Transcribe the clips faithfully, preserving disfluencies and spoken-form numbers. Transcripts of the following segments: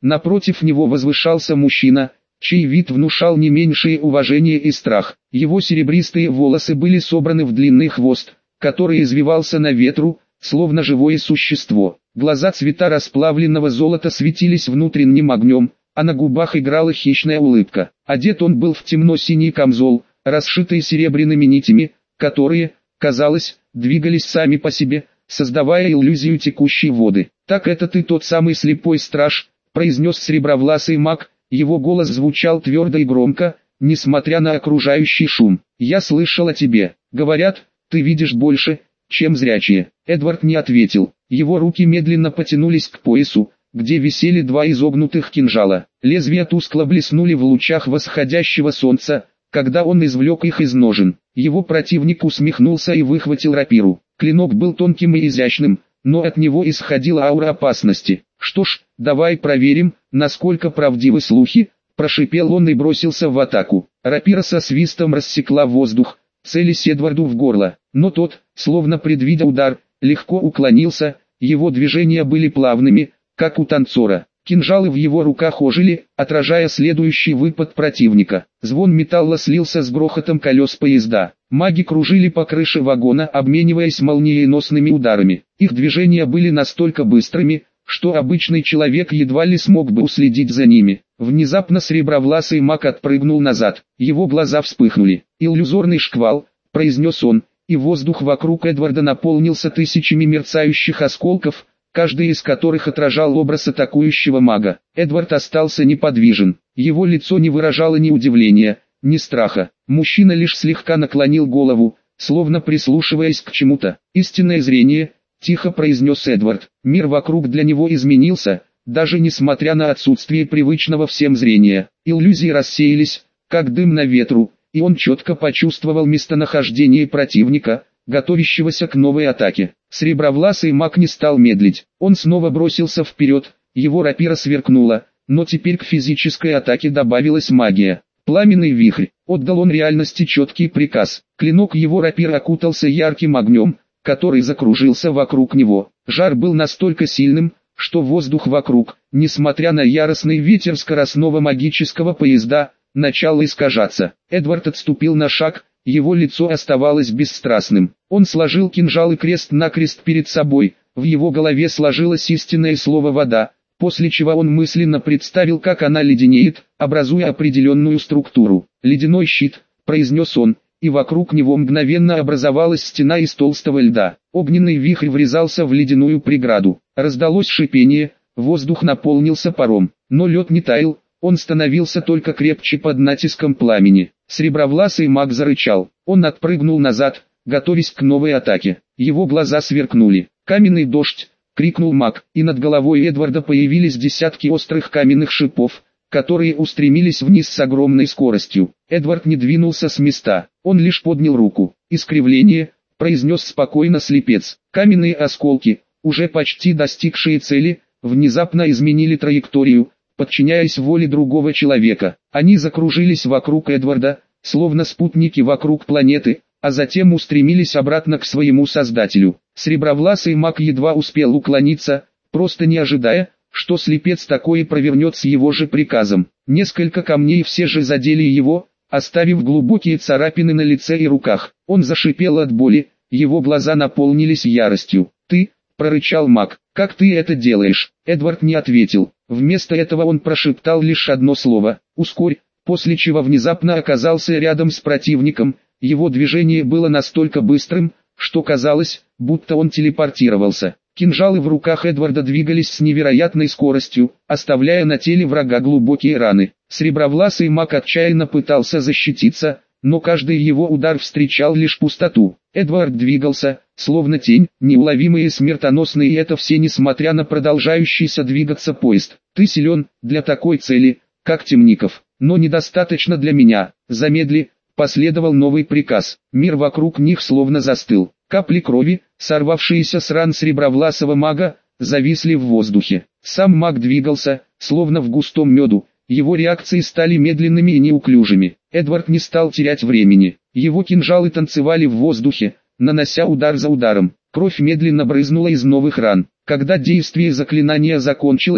Напротив него возвышался мужчина, чей вид внушал не меньшее уважение и страх. Его серебристые волосы были собраны в длинный хвост, который извивался на ветру, словно живое существо. Глаза цвета расплавленного золота светились внутренним огнем, а на губах играла хищная улыбка. Одет он был в темно-синий камзол, расшитый серебряными нитями, которые, казалось, двигались сами по себе, создавая иллюзию текущей воды. «Так это ты тот самый слепой страж», — произнес сребровласый маг, его голос звучал твердо и громко, несмотря на окружающий шум. «Я слышал о тебе. Говорят, ты видишь больше, чем зрячие». Эдвард не ответил. Его руки медленно потянулись к поясу, где висели два изогнутых кинжала. Лезвия тускло блеснули в лучах восходящего солнца, когда он извлек их из ножен. Его противник усмехнулся и выхватил рапиру. Клинок был тонким и изящным, но от него исходила аура опасности. «Что ж, давай проверим, насколько правдивы слухи», – прошипел он и бросился в атаку. Рапира со свистом рассекла воздух, целясь Эдварду в горло, но тот, словно предвидя удар, легко уклонился, его движения были плавными, как у танцора. Кинжалы в его руках ожили, отражая следующий выпад противника. Звон металла слился с грохотом колес поезда. Маги кружили по крыше вагона, обмениваясь молниеносными ударами. Их движения были настолько быстрыми, что обычный человек едва ли смог бы уследить за ними. Внезапно сребровласый маг отпрыгнул назад. Его глаза вспыхнули. «Иллюзорный шквал», — произнес он, и воздух вокруг Эдварда наполнился тысячами мерцающих осколков, каждый из которых отражал образ атакующего мага. Эдвард остался неподвижен. Его лицо не выражало ни удивления, ни страха. Мужчина лишь слегка наклонил голову, словно прислушиваясь к чему-то. «Истинное зрение», — тихо произнес Эдвард. Мир вокруг для него изменился, даже несмотря на отсутствие привычного всем зрения. Иллюзии рассеялись, как дым на ветру, и он четко почувствовал местонахождение противника, готовящегося к новой атаке. Сребровласый маг не стал медлить. Он снова бросился вперед, его рапира сверкнула, но теперь к физической атаке добавилась магия. Пламенный вихрь. Отдал он реальности четкий приказ. Клинок его рапиры окутался ярким огнем, который закружился вокруг него. Жар был настолько сильным, что воздух вокруг, несмотря на яростный ветер скоростного магического поезда, начал искажаться. Эдвард отступил на шаг, его лицо оставалось бесстрастным. Он сложил кинжал и крест-накрест перед собой, в его голове сложилось истинное слово «вода», после чего он мысленно представил, как она леденеет, образуя определенную структуру. «Ледяной щит», — произнес он, и вокруг него мгновенно образовалась стена из толстого льда. Огненный вихрь врезался в ледяную преграду. Раздалось шипение, воздух наполнился паром, но лед не таял, он становился только крепче под натиском пламени. Сребровласый маг зарычал. Он отпрыгнул назад, готовясь к новой атаке. Его глаза сверкнули. «Каменный дождь!» — крикнул маг, и над головой Эдварда появились десятки острых каменных шипов, которые устремились вниз с огромной скоростью. Эдвард не двинулся с места, он лишь поднял руку. «Искривление», — произнес спокойно слепец. Каменные осколки, уже почти достигшие цели, внезапно изменили траекторию, подчиняясь воле другого человека. Они закружились вокруг Эдварда, словно спутники вокруг планеты, а затем устремились обратно к своему создателю. Сребровласый маг едва успел уклониться, просто не ожидая, что слепец такое провернет с его же приказом. Несколько камней все же задели его, оставив глубокие царапины на лице и руках. Он зашипел от боли, его глаза наполнились яростью. «Ты», — прорычал маг, — «как ты это делаешь?» Эдвард не ответил. Вместо этого он прошептал лишь одно слово «ускорь», после чего внезапно оказался рядом с противником. Его движение было настолько быстрым, что казалось, будто он телепортировался. Кинжалы в руках Эдварда двигались с невероятной скоростью, оставляя на теле врага глубокие раны. Сребровласый маг отчаянно пытался защититься, но каждый его удар встречал лишь пустоту. Эдвард двигался, словно тень, неуловимый и смертоносный, и это все несмотря на продолжающийся двигаться поезд. «Ты силен для такой цели, как Темников, но недостаточно для меня. Замедли», — последовал новый приказ. Мир вокруг них словно застыл. Капли крови, сорвавшиеся с ран сребровласого мага, зависли в воздухе. Сам маг двигался, словно в густом меду. Его реакции стали медленными и неуклюжими. Эдвард не стал терять времени. Его кинжалы танцевали в воздухе, нанося удар за ударом. Кровь медленно брызнула из новых ран. Когда действие заклинания закончилось,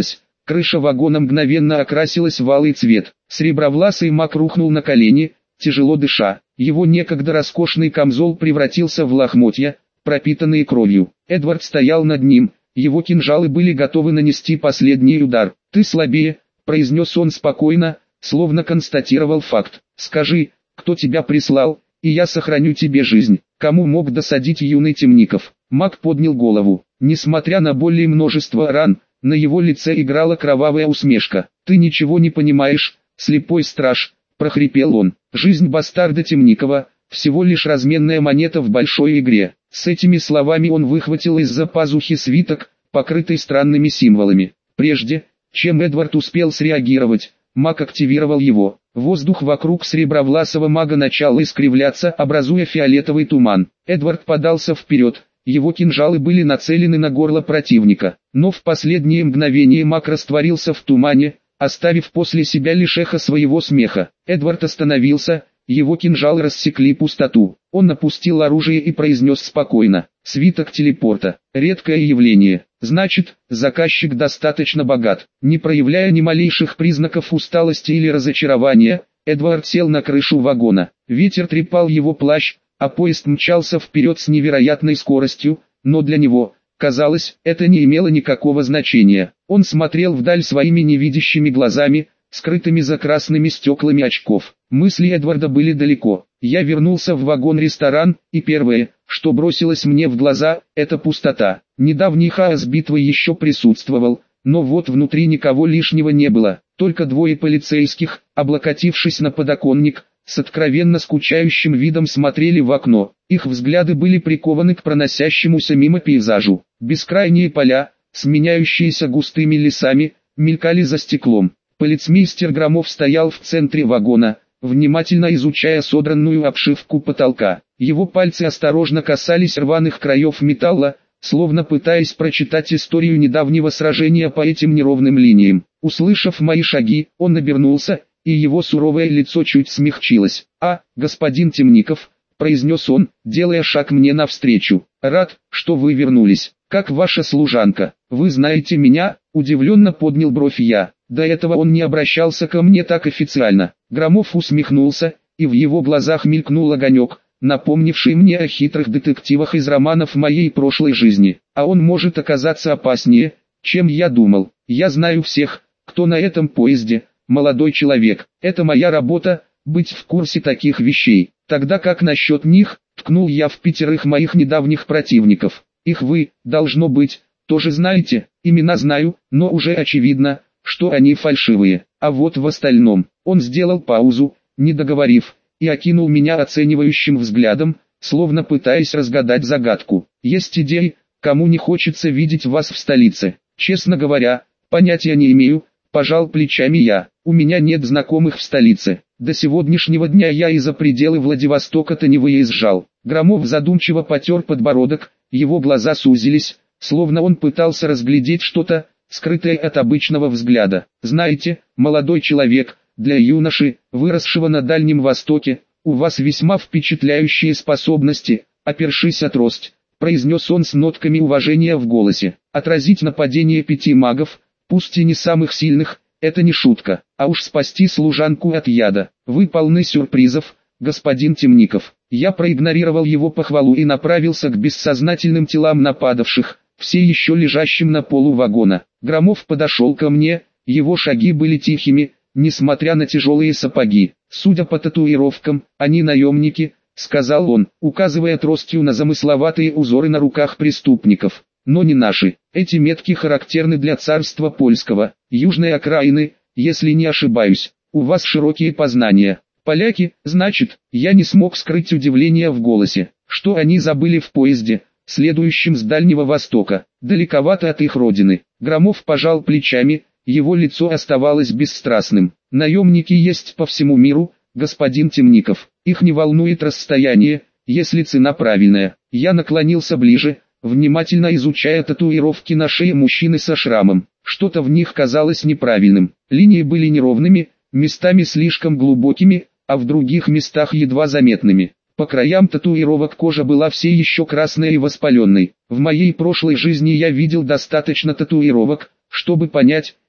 Крыша вагона мгновенно окрасилась в алый цвет. Сребровласый маг рухнул на колени, тяжело дыша. Его некогда роскошный камзол превратился в лохмотья, пропитанные кровью. Эдвард стоял над ним, его кинжалы были готовы нанести последний удар. «Ты слабее», — произнес он спокойно, словно констатировал факт. «Скажи, кто тебя прислал, и я сохраню тебе жизнь». Кому мог досадить юный Темников? Маг поднял голову. Несмотря на боль и множество ран, на его лице играла кровавая усмешка. «Ты ничего не понимаешь, слепой страж», — прохрипел он. «Жизнь бастарда Темникова — всего лишь разменная монета в большой игре». С этими словами он выхватил из-за пазухи свиток, покрытый странными символами. Прежде, чем Эдвард успел среагировать, маг активировал его. Воздух вокруг сребровласого мага начал искривляться, образуя фиолетовый туман. Эдвард подался вперед. Его кинжалы были нацелены на горло противника, но в последнее мгновение маг растворился в тумане, оставив после себя лишь эхо своего смеха. Эдвард остановился, его кинжалы рассекли пустоту. Он опустил оружие и произнес спокойно: «Свиток телепорта. Редкое явление. Значит, заказчик достаточно богат». Не проявляя ни малейших признаков усталости или разочарования, Эдвард сел на крышу вагона. Ветер трепал его плащ, а поезд мчался вперед с невероятной скоростью, но для него, казалось, это не имело никакого значения. Он смотрел вдаль своими невидящими глазами, скрытыми за красными стеклами очков. Мысли Эдварда были далеко. Я вернулся в вагон-ресторан, и первое, что бросилось мне в глаза, это пустота. Недавний хаос битвы еще присутствовал, но вот внутри никого лишнего не было. Только двое полицейских, облокотившись на подоконник, с откровенно скучающим видом смотрели в окно. Их взгляды были прикованы к проносящемуся мимо пейзажу. Бескрайние поля, сменяющиеся густыми лесами, мелькали за стеклом. Полицмейстер Громов стоял в центре вагона, внимательно изучая содранную обшивку потолка. Его пальцы осторожно касались рваных краев металла, словно пытаясь прочитать историю недавнего сражения по этим неровным линиям. Услышав мои шаги, он обернулся, и его суровое лицо чуть смягчилось. «А, господин Темников», — произнес он, делая шаг мне навстречу, — «рад, что вы вернулись. Как ваша служанка? Вы знаете меня?» — удивленно поднял бровь я. До этого он не обращался ко мне так официально. Громов усмехнулся, и в его глазах мелькнул огонек, напомнивший мне о хитрых детективах из романов моей прошлой жизни. А он может оказаться опаснее, чем я думал. Я знаю всех, кто на этом поезде, молодой человек. Это моя работа, быть в курсе таких вещей. Тогда как насчет них, ткнул я в пятерых моих недавних противников. Их вы, должно быть, тоже знаете. Имена знаю, но уже очевидно, что они фальшивые. А вот в остальном, он сделал паузу, не договорив, и окинул меня оценивающим взглядом, словно пытаясь разгадать загадку. Есть идеи, кому не хочется видеть вас в столице. Честно говоря, понятия не имею, пожал плечами я. У меня нет знакомых в столице. До сегодняшнего дня я и за пределы Владивостока-то не выезжал. Громов задумчиво потер подбородок, его глаза сузились, словно он пытался разглядеть что-то, скрытое от обычного взгляда. Знаете, молодой человек, для юноши, выросшего на Дальнем Востоке, у вас весьма впечатляющие способности, опершись о трость, произнес он с нотками уважения в голосе. Отразить нападение пяти магов, пусть и не самых сильных, это не шутка, а уж спасти служанку от яда. Вы полны сюрпризов, господин Темников. Я проигнорировал его похвалу и направился к бессознательным телам нападавших, все еще лежащим на полу вагона. Громов подошел ко мне, его шаги были тихими, несмотря на тяжелые сапоги. Судя по татуировкам, они наемники, сказал он, указывая тростью на замысловатые узоры на руках преступников. Но не наши. Эти метки характерны для царства польского, южной окраины, если не ошибаюсь. У вас широкие познания. Поляки, значит, я не смог скрыть удивление в голосе. Что они забыли в поезде, следующем с Дальнего Востока, далековато от их родины? Громов пожал плечами, его лицо оставалось бесстрастным. Наемники есть по всему миру, господин Темников. Их не волнует расстояние, если цена правильная. Я наклонился ближе, внимательно изучая татуировки на шее мужчины со шрамом. Что-то в них казалось неправильным. Линии были неровными, местами слишком глубокими, а в других местах едва заметными. По краям татуировок кожа была все еще красной и воспаленной. В моей прошлой жизни я видел достаточно татуировок, чтобы понять,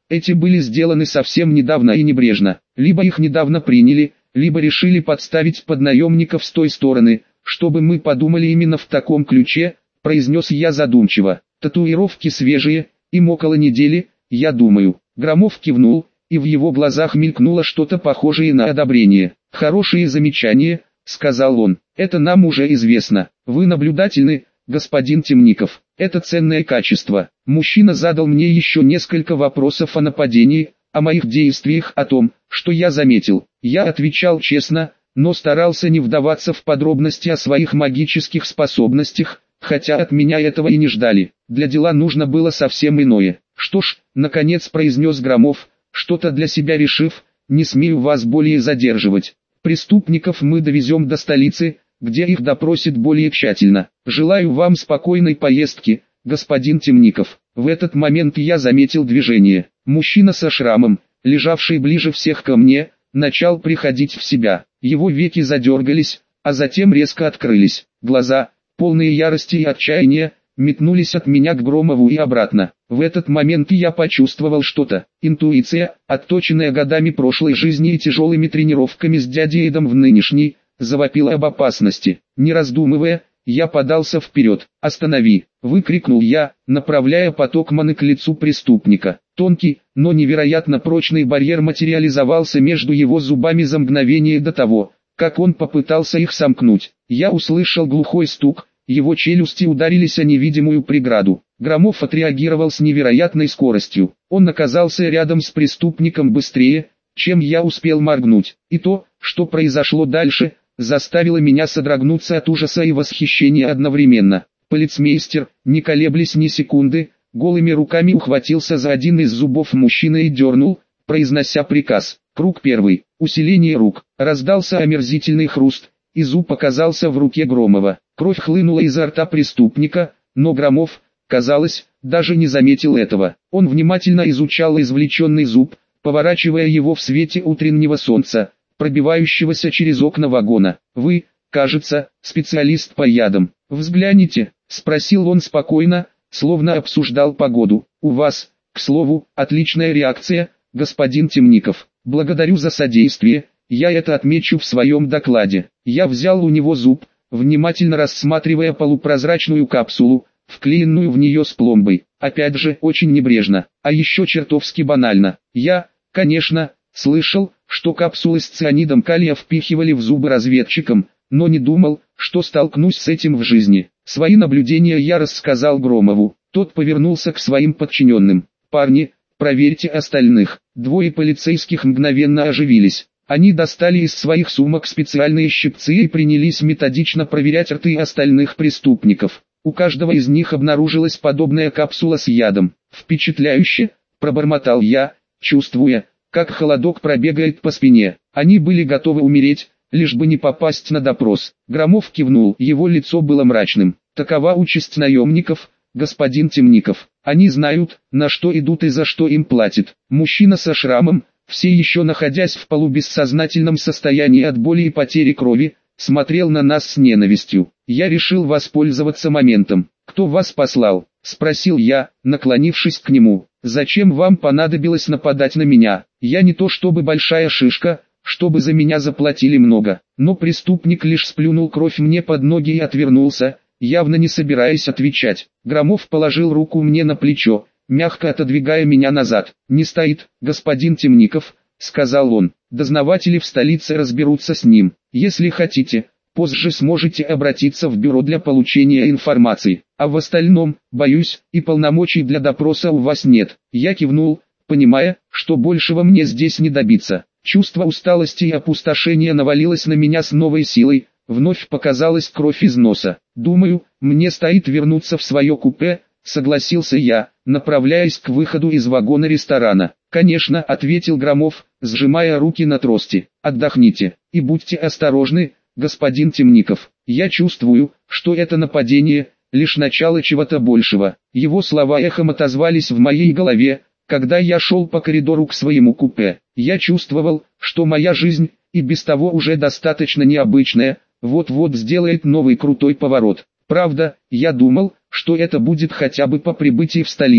Эти были сделаны совсем недавно и небрежно. Либо их недавно приняли, либо решили подставить под наемников с той стороны, чтобы мы подумали именно в таком ключе, произнес я задумчиво. Татуировки свежие, им около недели, я думаю. Громов кивнул, и в его глазах мелькнуло что-то похожее на одобрение. «Хорошие замечания», — сказал он, — «это нам уже известно. Вы наблюдательны, господин Темников. Это ценное качество». Мужчина задал мне еще несколько вопросов о нападении, о моих действиях, о том, что я заметил. Я отвечал честно, но старался не вдаваться в подробности о своих магических способностях, хотя от меня этого и не ждали. Для дела нужно было совсем иное. «Что ж», — наконец произнес Громов, что-то для себя решив, «не смею вас более задерживать. Преступников мы довезем до столицы, где их допросят более тщательно. Желаю вам спокойной поездки, господин Темников». В этот момент я заметил движение. Мужчина со шрамом, лежавший ближе всех ко мне, начал приходить в себя. Его веки задергались, а затем резко открылись. Глаза, полные ярости и отчаяния, метнулись от меня к Громову и обратно. В этот момент я почувствовал что-то. Интуиция, отточенная годами прошлой жизни и тяжелыми тренировками с дядей Эдом в нынешней, завопила об опасности. Не раздумывая, я подался вперед. «Останови!» — выкрикнул я, направляя поток маны к лицу преступника. Тонкий, но невероятно прочный барьер материализовался между его зубами за мгновение до того, как он попытался их сомкнуть. Я услышал глухой стук, его челюсти ударились о невидимую преграду. Громов отреагировал с невероятной скоростью. Он оказался рядом с преступником быстрее, чем я успел моргнуть. И то, что произошло дальше, заставило меня содрогнуться от ужаса и восхищения одновременно. Полицмейстер, не колеблясь ни секунды, голыми руками ухватился за один из зубов мужчины и дернул, произнося приказ. Круг первый. Усиление рук. Раздался омерзительный хруст, и зуб оказался в руке Громова. Кровь хлынула изо рта преступника, но Громов, казалось, даже не заметил этого. Он внимательно изучал извлеченный зуб, поворачивая его в свете утреннего солнца, пробивающегося через окна вагона. «Вы, кажется, специалист по ядам. Взгляните», — спросил он спокойно, словно обсуждал погоду. «У вас, к слову, отличная реакция, господин Темников. Благодарю за содействие, я это отмечу в своем докладе». Я взял у него зуб, внимательно рассматривая полупрозрачную капсулу, вклеенную в нее с пломбой. Опять же, очень небрежно, а еще чертовски банально. Я, конечно, слышал, что капсулы с цианидом калия впихивали в зубы разведчикам, но не думал, что столкнусь с этим в жизни. Свои наблюдения я рассказал Громову. Тот повернулся к своим подчиненным. «Парни, проверьте остальных». Двое полицейских мгновенно оживились. Они достали из своих сумок специальные щипцы и принялись методично проверять рты остальных преступников. У каждого из них обнаружилась подобная капсула с ядом. «Впечатляюще», — пробормотал я, чувствуя, как холодок пробегает по спине. Они были готовы умереть, лишь бы не попасть на допрос. Громов кивнул, его лицо было мрачным. «Такова участь наемников, господин Темников. Они знают, на что идут и за что им платят». Мужчина со шрамом, все еще находясь в полубессознательном состоянии от боли и потери крови, смотрел на нас с ненавистью. Я решил воспользоваться моментом. «Кто вас послал?» — спросил я, наклонившись к нему. «Зачем вам понадобилось нападать на меня? Я не то чтобы большая шишка, чтобы за меня заплатили много». Но преступник лишь сплюнул кровь мне под ноги и отвернулся, явно не собираясь отвечать. Громов положил руку мне на плечо, мягко отодвигая меня назад. «Не стоит, господин Темников», — сказал он. «Дознаватели в столице разберутся с ним. Если хотите, позже сможете обратиться в бюро для получения информации. А в остальном, боюсь, и полномочий для допроса у вас нет». Я кивнул, понимая, что большего мне здесь не добиться. Чувство усталости и опустошения навалилось на меня с новой силой, вновь показалась кровь из носа. «Думаю, мне стоит вернуться в свое купе», — согласился я, направляясь к выходу из вагона ресторана. «Конечно», — ответил Громов, сжимая руки на трости. «Отдохните, и будьте осторожны, господин Темников. Я чувствую, что это нападение — лишь начало чего-то большего». Его слова эхом отозвались в моей голове, когда я шел по коридору к своему купе. Я чувствовал, что моя жизнь, и без того уже достаточно необычная, вот-вот сделает новый крутой поворот. Правда, я думал, что это будет хотя бы по прибытии в столицу.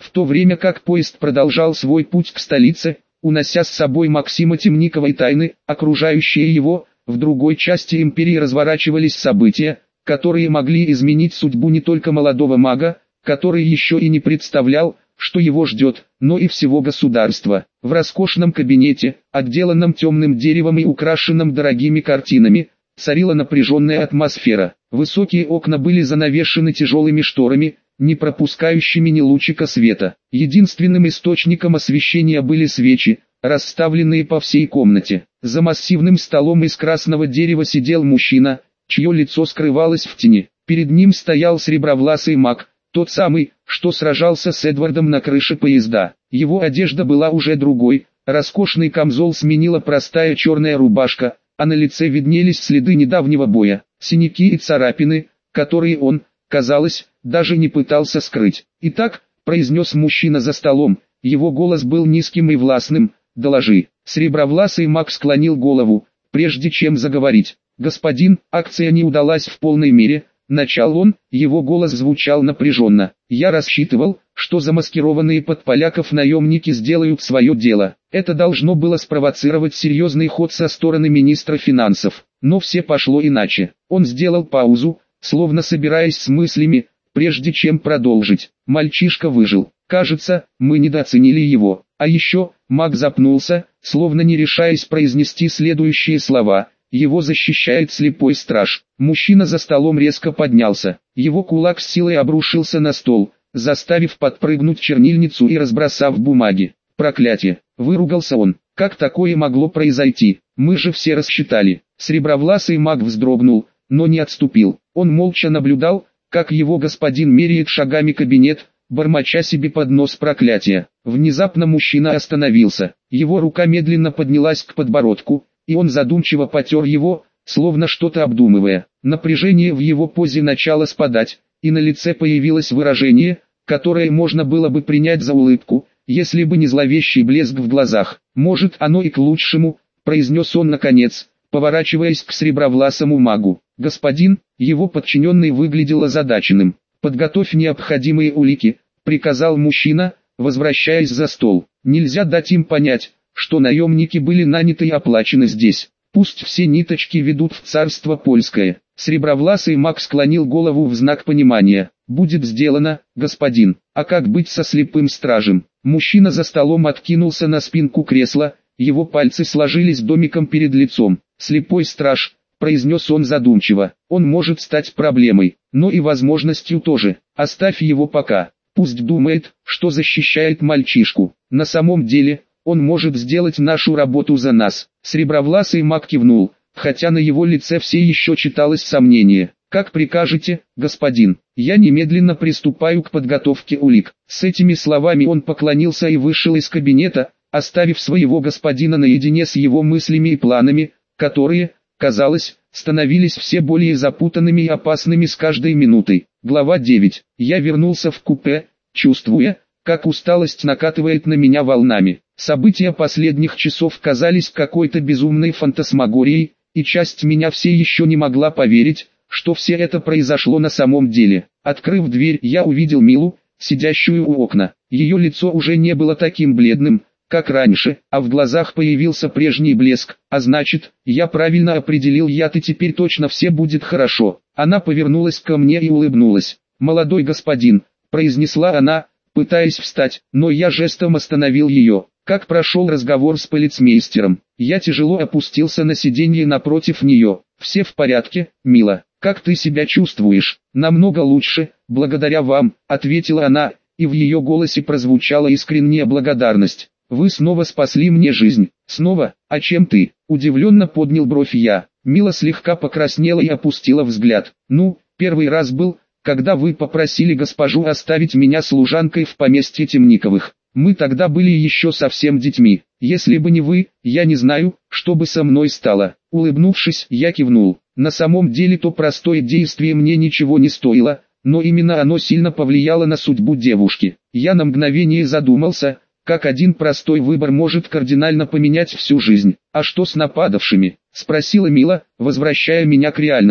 В то время как поезд продолжал свой путь к столице, унося с собой Максима Темникова и тайны, окружающие его, в другой части империи разворачивались события, которые могли изменить судьбу не только молодого мага, который еще и не представлял, что его ждет, но и всего государства. В роскошном кабинете, отделанном темным деревом и украшенном дорогими картинами, царила напряженная атмосфера. Высокие окна были занавешены тяжелыми шторами, не пропускающими ни лучика света. Единственным источником освещения были свечи, расставленные по всей комнате. За массивным столом из красного дерева сидел мужчина, чье лицо скрывалось в тени. Перед ним стоял сребровласый маг, тот самый, что сражался с Эдвардом на крыше поезда. Его одежда была уже другой, роскошный камзол сменила простая черная рубашка, а на лице виднелись следы недавнего боя, синяки и царапины, которые он, казалось, даже не пытался скрыть. «Итак», — произнес мужчина за столом, его голос был низким и властным, — «доложи». Сребровласый маг склонил голову, прежде чем заговорить. «Господин, акция не удалась в полной мере», — начал он, его голос звучал напряженно. «Я рассчитывал, что замаскированные под поляков наемники сделают свое дело. Это должно было спровоцировать серьезный ход со стороны министра финансов. Но все пошло иначе». Он сделал паузу, словно собираясь с мыслями, прежде чем продолжить. «Мальчишка выжил. Кажется, мы недооценили его. А еще», маг запнулся, словно не решаясь произнести следующие слова, «его защищает слепой страж». Мужчина за столом резко поднялся. Его кулак с силой обрушился на стол, заставив подпрыгнуть чернильницу и разбросав бумаги. «Проклятие!» — выругался он. «Как такое могло произойти? Мы же все рассчитали». Сребровласый маг вздрогнул, но не отступил. Он молча наблюдал, как его господин меряет шагами кабинет, бормоча себе под нос проклятия. Внезапно мужчина остановился. Его рука медленно поднялась к подбородку, и он задумчиво потер его, словно что-то обдумывая. Напряжение в его позе начало спадать, и на лице появилось выражение, которое можно было бы принять за улыбку, если бы не зловещий блеск в глазах. «Может, оно и к лучшему», — произнес он наконец, поворачиваясь к сребровласому магу. «Господин», его подчиненный выглядел озадаченным. «Подготовь необходимые улики», — приказал мужчина, возвращаясь за стол. «Нельзя дать им понять, что наемники были наняты и оплачены здесь. Пусть все ниточки ведут в царство польское». Сребровласый маг склонил голову в знак понимания. «Будет сделано, господин. А как быть со слепым стражем?» Мужчина за столом откинулся на спинку кресла, его пальцы сложились домиком перед лицом. «Слепой страж», — произнес он задумчиво, — «он может стать проблемой, но и возможностью тоже. Оставь его пока. Пусть думает, что защищает мальчишку. На самом деле, он может сделать нашу работу за нас». Сребровласый маг кивнул, хотя на его лице все еще читалось сомнение. «Как прикажете, господин, я немедленно приступаю к подготовке улик». С этими словами он поклонился и вышел из кабинета, оставив своего господина наедине с его мыслями и планами, которые, казалось, становились все более запутанными и опасными с каждой минутой. Глава девять. Я вернулся в купе, чувствуя, как усталость накатывает на меня волнами. События последних часов казались какой-то безумной фантасмагорией, и часть меня все еще не могла поверить, что все это произошло на самом деле. Открыв дверь, я увидел Милу, сидящую у окна. Ее лицо уже не было таким бледным, как раньше, а в глазах появился прежний блеск, а значит, я правильно определил яд, и теперь точно все будет хорошо. Она повернулась ко мне и улыбнулась. «Молодой господин», — произнесла она, пытаясь встать, но я жестом остановил ее. «Как прошел разговор с полицмейстером?» Я тяжело опустился на сиденье напротив нее. «Все в порядке, Мила. Как ты себя чувствуешь?» «Намного лучше, благодаря вам», — ответила она, и в ее голосе прозвучала искренняя благодарность. «Вы снова спасли мне жизнь». «Снова? А чем ты?» Удивленно поднял бровь я. Мила слегка покраснела и опустила взгляд. «Ну, первый раз был, когда вы попросили госпожу оставить меня служанкой в поместье Темниковых. Мы тогда были еще совсем детьми. Если бы не вы, я не знаю, что бы со мной стало». Улыбнувшись, я кивнул. На самом деле то простое действие мне ничего не стоило, но именно оно сильно повлияло на судьбу девушки. Я на мгновение задумался, как один простой выбор может кардинально поменять всю жизнь. «А что с нападавшими?» — спросила Мила, возвращая меня к реальности.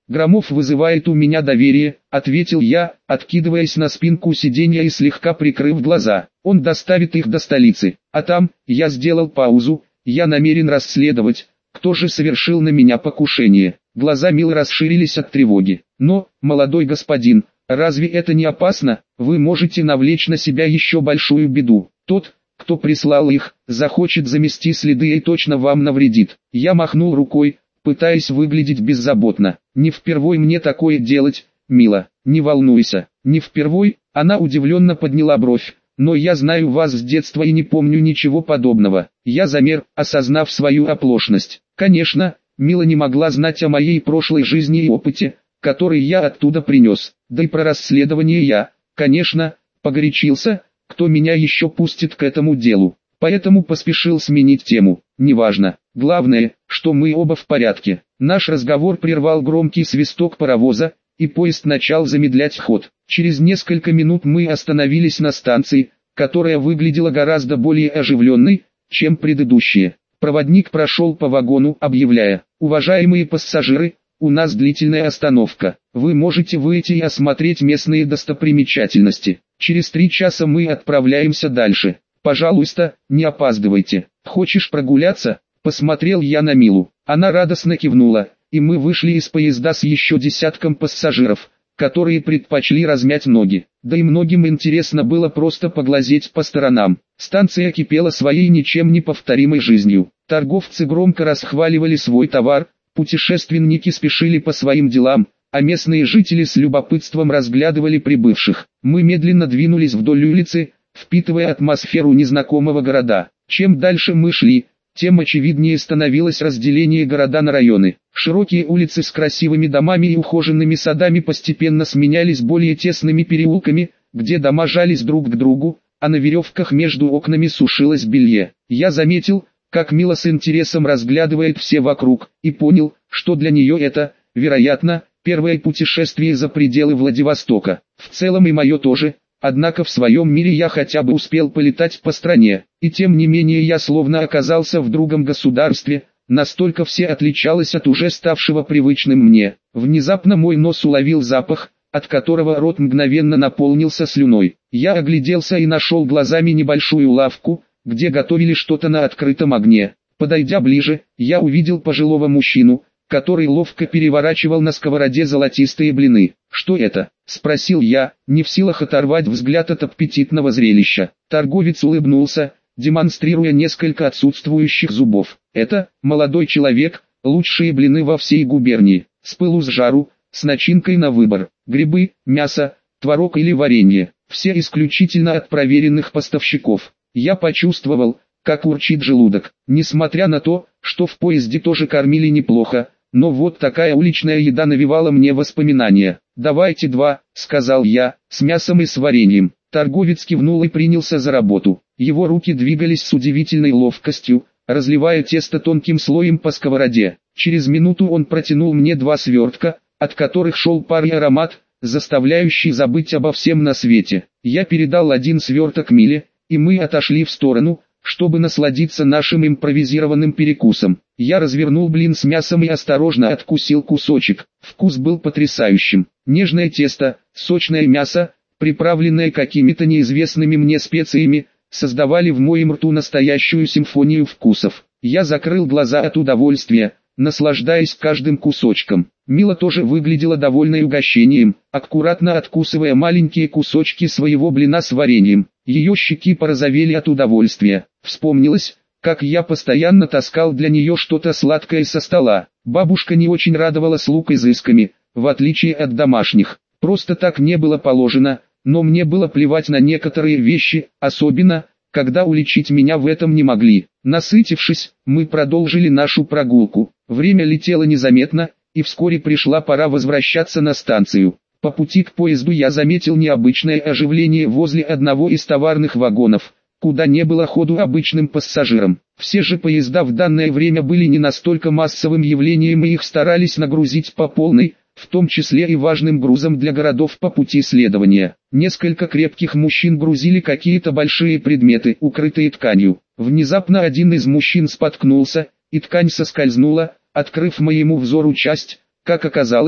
Громов вызывает у меня доверие, ответил я, откидываясь на спинку сиденья и слегка прикрыв глаза. Он доставит их до столицы, а там, я сделал паузу, я намерен расследовать, кто же совершил на меня покушение. Глаза Милы расширились от тревоги. Но, молодой господин, разве это не опасно? Вы можете навлечь на себя еще большую беду. Тот, кто прислал их, захочет замести следы и точно вам навредит. Я махнул рукой, пытаясь выглядеть беззаботно. Не впервой мне такое делать, Мила, не волнуйся. Не впервой, она удивленно подняла бровь. Но я знаю вас с детства и не помню ничего подобного. Я замер, осознав свою оплошность. Конечно, Мила не могла знать о моей прошлой жизни и опыте, который я оттуда принес. Да и про расследование я, конечно, погорячился, кто меня еще пустит к этому делу. Поэтому поспешил сменить тему. Неважно. Главное, что мы оба в порядке. Наш разговор прервал громкий свисток паровоза, и поезд начал замедлять ход. Через несколько минут мы остановились на станции, которая выглядела гораздо более оживленной, чем предыдущие. Проводник прошел по вагону, объявляя: «Уважаемые пассажиры, у нас длительная остановка. Вы можете выйти и осмотреть местные достопримечательности. Через три часа мы отправляемся дальше. Пожалуйста, не опаздывайте. Хочешь прогуляться?» Посмотрел я на Милу. Она радостно кивнула, и мы вышли из поезда с еще десятком пассажиров, которые предпочли размять ноги. Да и многим интересно было просто поглазеть по сторонам. Станция кипела своей ничем не повторимой жизнью. Торговцы громко расхваливали свой товар, путешественники спешили по своим делам, а местные жители с любопытством разглядывали прибывших. Мы медленно двинулись вдоль улицы, впитывая атмосферу незнакомого города. Чем дальше мы шли, тем очевиднее становилось разделение города на районы. Широкие улицы с красивыми домами и ухоженными садами постепенно сменялись более тесными переулками, где дома жались друг к другу, а на веревках между окнами сушилось белье. Я заметил, как Мила с интересом разглядывает все вокруг, и понял, что для нее это, вероятно, первое путешествие за пределы Владивостока. В целом и мое тоже. Однако в своем мире я хотя бы успел полетать по стране, и тем не менее я словно оказался в другом государстве, настолько все отличалось от уже ставшего привычным мне. Внезапно мой нос уловил запах, от которого рот мгновенно наполнился слюной. Я огляделся и нашел глазами небольшую лавку, где готовили что-то на открытом огне. Подойдя ближе, я увидел пожилого мужчину, который ловко переворачивал на сковороде золотистые блины. «Что это?» – спросил я, не в силах оторвать взгляд от аппетитного зрелища. Торговец улыбнулся, демонстрируя несколько отсутствующих зубов. «Это, молодой человек, лучшие блины во всей губернии, с пылу с жару, с начинкой на выбор, грибы, мясо, творог или варенье, все исключительно от проверенных поставщиков». Я почувствовал, как урчит желудок, несмотря на то, что в поезде тоже кормили неплохо, но вот такая уличная еда навевала мне воспоминания. «Давайте два», — сказал я, — «с мясом и с вареньем». Торговец кивнул и принялся за работу. Его руки двигались с удивительной ловкостью, разливая тесто тонким слоем по сковороде. Через минуту он протянул мне два свертка, от которых шел пар и аромат, заставляющий забыть обо всем на свете. Я передал один сверток Миле, и мы отошли в сторону, чтобы насладиться нашим импровизированным перекусом. Я развернул блин с мясом и осторожно откусил кусочек. Вкус был потрясающим. Нежное тесто, сочное мясо, приправленное какими-то неизвестными мне специями, создавали в моем рту настоящую симфонию вкусов. Я закрыл глаза от удовольствия, наслаждаясь каждым кусочком. Мила тоже выглядела довольной угощением, аккуратно откусывая маленькие кусочки своего блина с вареньем. Ее щеки порозовели от удовольствия. Вспомнилось, как я постоянно таскал для нее что-то сладкое со стола. Бабушка не очень радовала слуг изысками, в отличие от домашних. Просто так не было положено, но мне было плевать на некоторые вещи, особенно, когда уличить меня в этом не могли. Насытившись, мы продолжили нашу прогулку. Время летело незаметно, и вскоре пришла пора возвращаться на станцию. По пути к поезду я заметил необычное оживление возле одного из товарных вагонов, куда не было ходу обычным пассажирам. Все же поезда в данное время были не настолько массовым явлением, и их старались нагрузить по полной, в том числе и важным грузом для городов по пути следования. Несколько крепких мужчин грузили какие-то большие предметы, укрытые тканью. Внезапно один из мужчин споткнулся, и ткань соскользнула, открыв моему взору часть, как оказалось,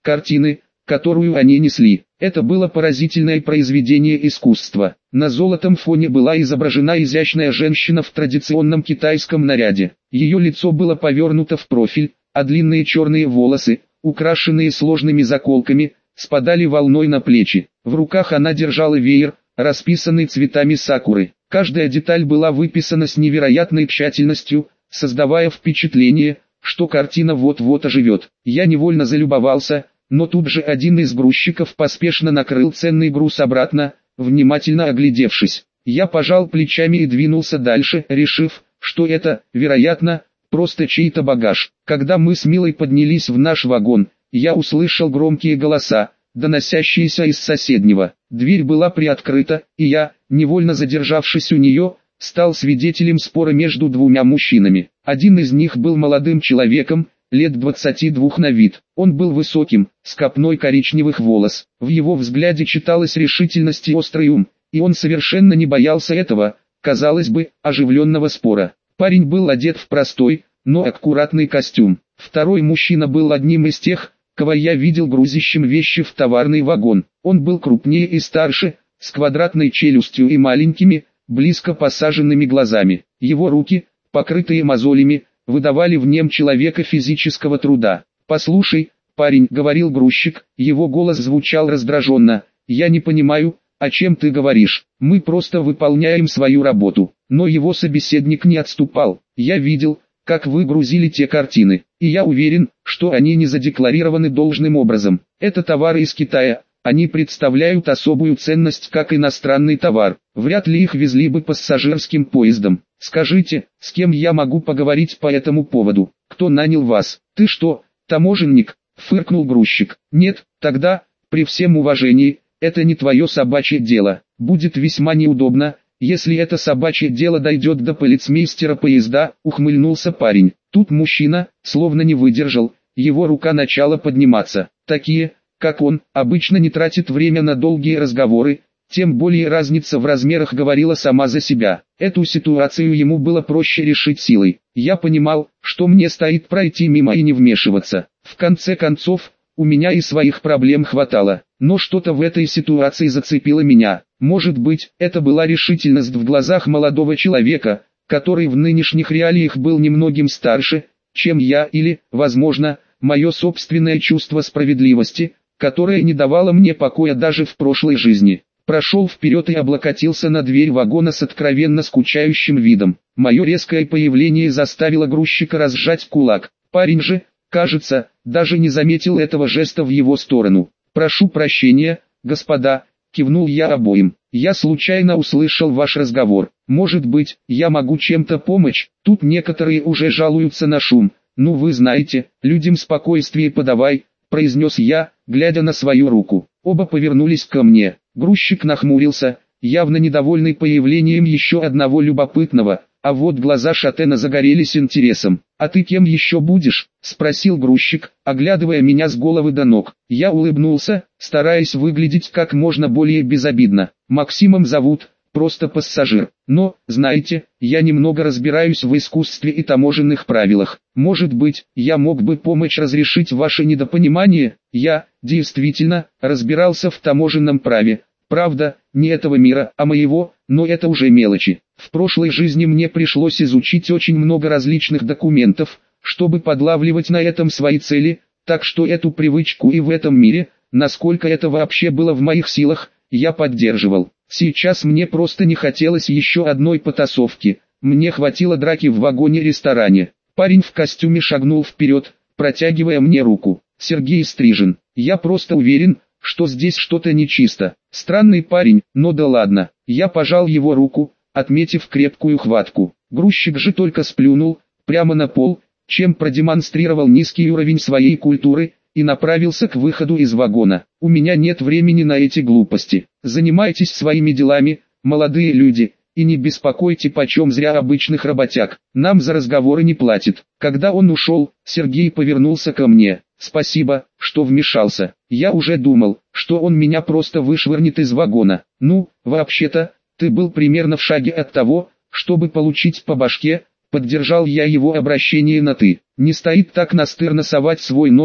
картины, которую они несли. Это было поразительное произведение искусства. На золотом фоне была изображена изящная женщина в традиционном китайском наряде. Ее лицо было повернуто в профиль, а длинные черные волосы, украшенные сложными заколками, спадали волной на плечи. В руках она держала веер, расписанный цветами сакуры. Каждая деталь была выписана с невероятной тщательностью, создавая впечатление, что картина вот-вот оживет. Я невольно залюбовался, но тут же один из грузчиков поспешно накрыл ценный груз обратно, внимательно оглядевшись. Я пожал плечами и двинулся дальше, решив, что это, вероятно, просто чей-то багаж. Когда мы с Милой поднялись в наш вагон, я услышал громкие голоса, доносящиеся из соседнего. Дверь была приоткрыта, и я, невольно задержавшись у нее, стал свидетелем спора между двумя мужчинами. Один из них был молодым человеком, лет двадцати двух на вид. Он был высоким, с копной коричневых волос. В его взгляде читалась решительность и острый ум, и он совершенно не боялся этого, казалось бы, оживленного спора. Парень был одет в простой, но аккуратный костюм. Второй мужчина был одним из тех, кого я видел грузящим вещи в товарный вагон. Он был крупнее и старше, с квадратной челюстью и маленькими, близко посаженными глазами. Его руки, покрытые мозолями, выдавали в нем человека физического труда. «Послушай, парень», — говорил грузчик, его голос звучал раздраженно, — «я не понимаю, о чем ты говоришь, мы просто выполняем свою работу». Но его собеседник не отступал. «Я видел, как вы грузили те картины, и я уверен, что они не задекларированы должным образом. Это товары из Китая, они представляют особую ценность как иностранный товар, вряд ли их везли бы пассажирским поездом. Скажите, с кем я могу поговорить по этому поводу? Кто нанял вас? Ты что, таможенник?» — фыркнул грузчик. «Нет, тогда, при всем уважении, это не твое собачье дело. Будет весьма неудобно, если это собачье дело дойдет до полицмейстера поезда», — ухмыльнулся парень. Тут мужчина, словно не выдержал, его рука начала подниматься. Такие, как он, обычно не тратят время на долгие разговоры, тем более разница в размерах говорила сама за себя. Эту ситуацию ему было проще решить силой. Я понимал, что мне стоит пройти мимо и не вмешиваться. В конце концов, у меня и своих проблем хватало. Но что-то в этой ситуации зацепило меня. Может быть, это была решительность в глазах молодого человека, который в нынешних реалиях был немногим старше, чем я, или, возможно, мое собственное чувство справедливости, которое не давало мне покоя даже в прошлой жизни. Прошел вперед и облокотился на дверь вагона с откровенно скучающим видом. Мое резкое появление заставило грузчика разжать кулак. Парень же, кажется, даже не заметил этого жеста в его сторону. «Прошу прощения, господа», — кивнул я обоим. «Я случайно услышал ваш разговор. Может быть, я могу чем-то помочь? Тут некоторые уже жалуются на шум. Ну вы знаете, людям спокойствие подавай», — произнес я, глядя на свою руку. Оба повернулись ко мне. Грузчик нахмурился, явно недовольный появлением еще одного любопытного, а вот глаза шатена загорелись интересом. «А ты кем еще будешь?» — спросил грузчик, оглядывая меня с головы до ног. Я улыбнулся, стараясь выглядеть как можно более безобидно. «Максимом зовут, просто пассажир. Но, знаете, я немного разбираюсь в искусстве и таможенных правилах. Может быть, я мог бы помочь разрешить ваше недопонимание?» Я, действительно, разбирался в таможенном праве. Правда, не этого мира, а моего, но это уже мелочи. В прошлой жизни мне пришлось изучить очень много различных документов, чтобы подлавливать на этом свои цели, так что эту привычку и в этом мире, насколько это вообще было в моих силах, я поддерживал. Сейчас мне просто не хотелось еще одной потасовки, мне хватило драки в вагоне-ресторане. Парень в костюме шагнул вперед, протягивая мне руку. «Сергей Стрижин, я просто уверен, что здесь что-то нечисто. Странный парень, но да ладно». Я пожал его руку, отметив крепкую хватку. Грузчик же только сплюнул, прямо на пол, чем продемонстрировал низкий уровень своей культуры, и направился к выходу из вагона. «У меня нет времени на эти глупости. Занимайтесь своими делами, молодые люди, и не беспокойте почем зря обычных работяг, нам за разговоры не платят». Когда он ушел, Сергей повернулся ко мне. «Спасибо, что вмешался. Я уже думал, что он меня просто вышвырнет из вагона. Ну, вообще-то, ты был примерно в шаге от того, чтобы получить по башке», поддержал я его обращение на «ты». «Не стоит так настырно совать свой нос,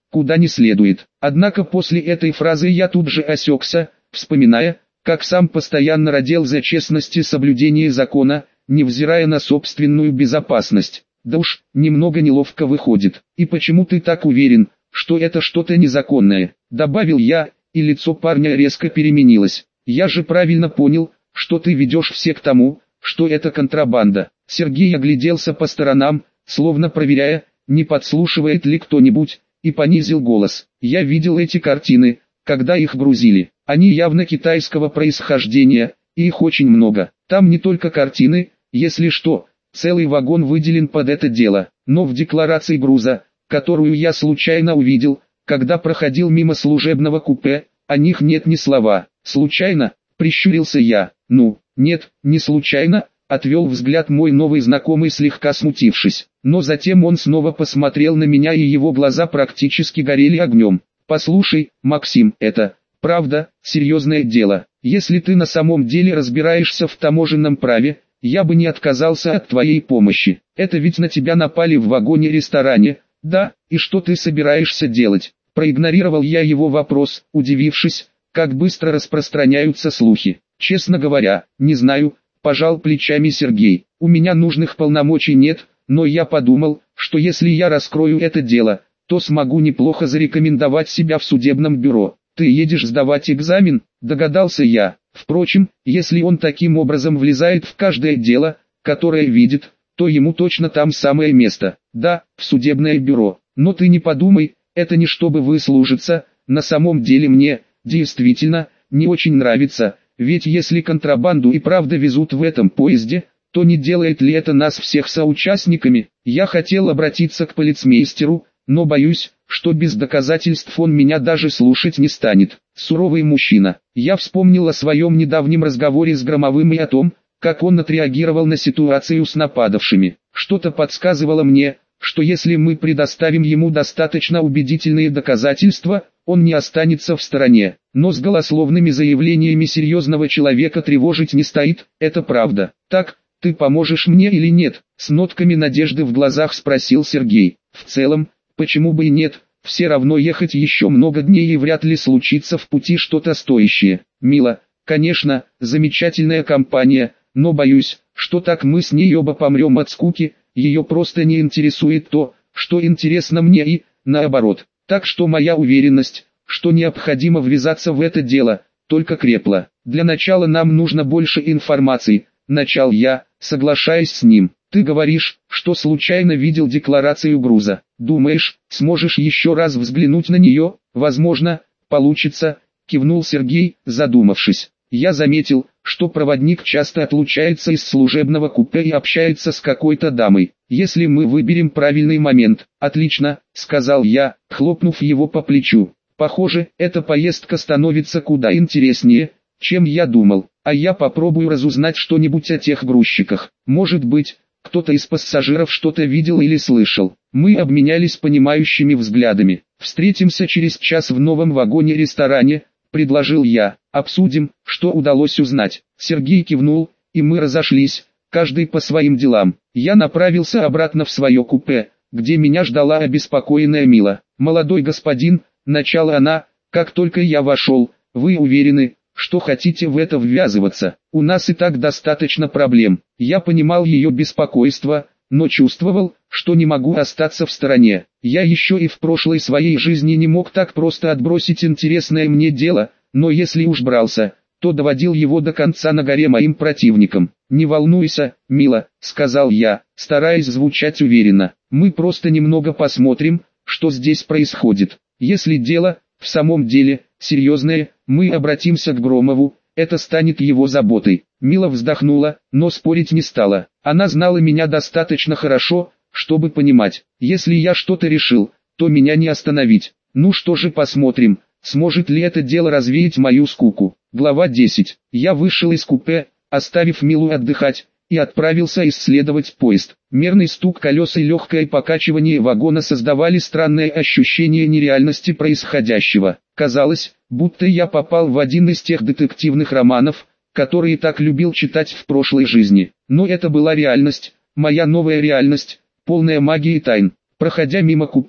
куда не следует. Однако после этой фразы я тут же осекся, вспоминая, как сам постоянно родил за честность и соблюдение закона, невзирая на собственную безопасность. Да уж, немного неловко выходит. И почему ты так уверен, что это что-то незаконное? Добавил я, и лицо парня резко переменилось. Я же правильно понял, что ты ведешь все к тому, что это контрабанда. Сергей огляделся по сторонам, словно проверяя, не подслушивает ли кто-нибудь, и понизил голос. Я видел эти картины, когда их грузили. Они явно китайского происхождения, и их очень много. Там не только картины, если что, целый вагон выделен под это дело. Но в декларации груза, которую я случайно увидел, когда проходил мимо служебного купе, о них нет ни слова. Случайно? Прищурился я. Ну, нет, не случайно, отвел взгляд мой новый знакомый, слегка смутившись. Но затем он снова посмотрел на меня, и его глаза практически горели огнем. Послушай, Максим, это, правда, серьезное дело. Если ты на самом деле разбираешься в таможенном праве, я бы не отказался от твоей помощи. Это ведь на тебя напали в вагоне-ресторане, да, и что ты собираешься делать? Проигнорировал я его вопрос, удивившись, как быстро распространяются слухи. Честно говоря, не знаю, пожал плечами Сергей. У меня нужных полномочий нет, но я подумал, что если я раскрою это дело, то смогу неплохо зарекомендовать себя в судебном бюро. Ты едешь сдавать экзамен, догадался я. Впрочем, если он таким образом влезает в каждое дело, которое видит, то ему точно там самое место. Да, в судебное бюро. Но ты не подумай, это не чтобы выслужиться, на самом деле мне, действительно, не очень нравится, ведь если контрабанду и правда везут в этом поезде, то не делает ли это нас всех соучастниками? Я хотел обратиться к полицмейстеру, но боюсь, что без доказательств он меня даже слушать не станет. Суровый мужчина. Я вспомнил о своем недавнем разговоре с Громовым и о том, как он отреагировал на ситуацию с нападавшими. Что-то подсказывало мне, что если мы предоставим ему достаточно убедительные доказательства, он не останется в стороне. Но с голословными заявлениями серьезного человека тревожить не стоит, это правда. Так, ты поможешь мне или нет? С нотками надежды в глазах спросил Сергей. В целом, почему бы и нет, все равно ехать еще много дней и вряд ли случится в пути что-то стоящее. Мила, конечно, замечательная компания, но боюсь, что так мы с ней оба помрем от скуки, ее просто не интересует то, что интересно мне и, наоборот. Так что моя уверенность, что необходимо ввязаться в это дело, только крепла. Для начала нам нужно больше информации, начал я, соглашаясь с ним. Ты говоришь, что случайно видел декларацию груза. Думаешь, сможешь еще раз взглянуть на нее? Возможно, получится, кивнул Сергей, задумавшись. Я заметил, что проводник часто отлучается из служебного купе и общается с какой-то дамой. Если мы выберем правильный момент. Отлично, сказал я, хлопнув его по плечу. Похоже, эта поездка становится куда интереснее, чем я думал. А я попробую разузнать что-нибудь о тех грузчиках. Может быть, кто-то из пассажиров что-то видел или слышал. Мы обменялись понимающими взглядами. Встретимся через час в новом вагоне-ресторане, предложил я. Обсудим, что удалось узнать. Сергей кивнул, и мы разошлись, каждый по своим делам. Я направился обратно в свое купе, где меня ждала обеспокоенная Мила. «Молодой господин», — начала она, как только я вошел, — «вы уверены, что хотите в это ввязываться? У нас и так достаточно проблем». Я понимал ее беспокойство, но чувствовал, что не могу остаться в стороне. Я еще и в прошлой своей жизни не мог так просто отбросить интересное мне дело, но если уж брался, то доводил его до конца на горе моим противникам. «Не волнуйся, Мила», — сказал я, стараясь звучать уверенно. «Мы просто немного посмотрим, что здесь происходит. Если дело, в самом деле, серьезное, мы обратимся к Громову, это станет его заботой». Мила вздохнула, но спорить не стала. Она знала меня достаточно хорошо, чтобы понимать, если я что-то решил, то меня не остановить. Ну что же, посмотрим, сможет ли это дело развеять мою скуку. Глава десять. Я вышел из купе, оставив Милу отдыхать, и отправился исследовать поезд. Мерный стук колес и легкое покачивание вагона создавали странное ощущение нереальности происходящего. Казалось, будто я попал в один из тех детективных романов, которые так любил читать в прошлой жизни. Но это была реальность, моя новая реальность, полная магии и тайн. Проходя мимо купе,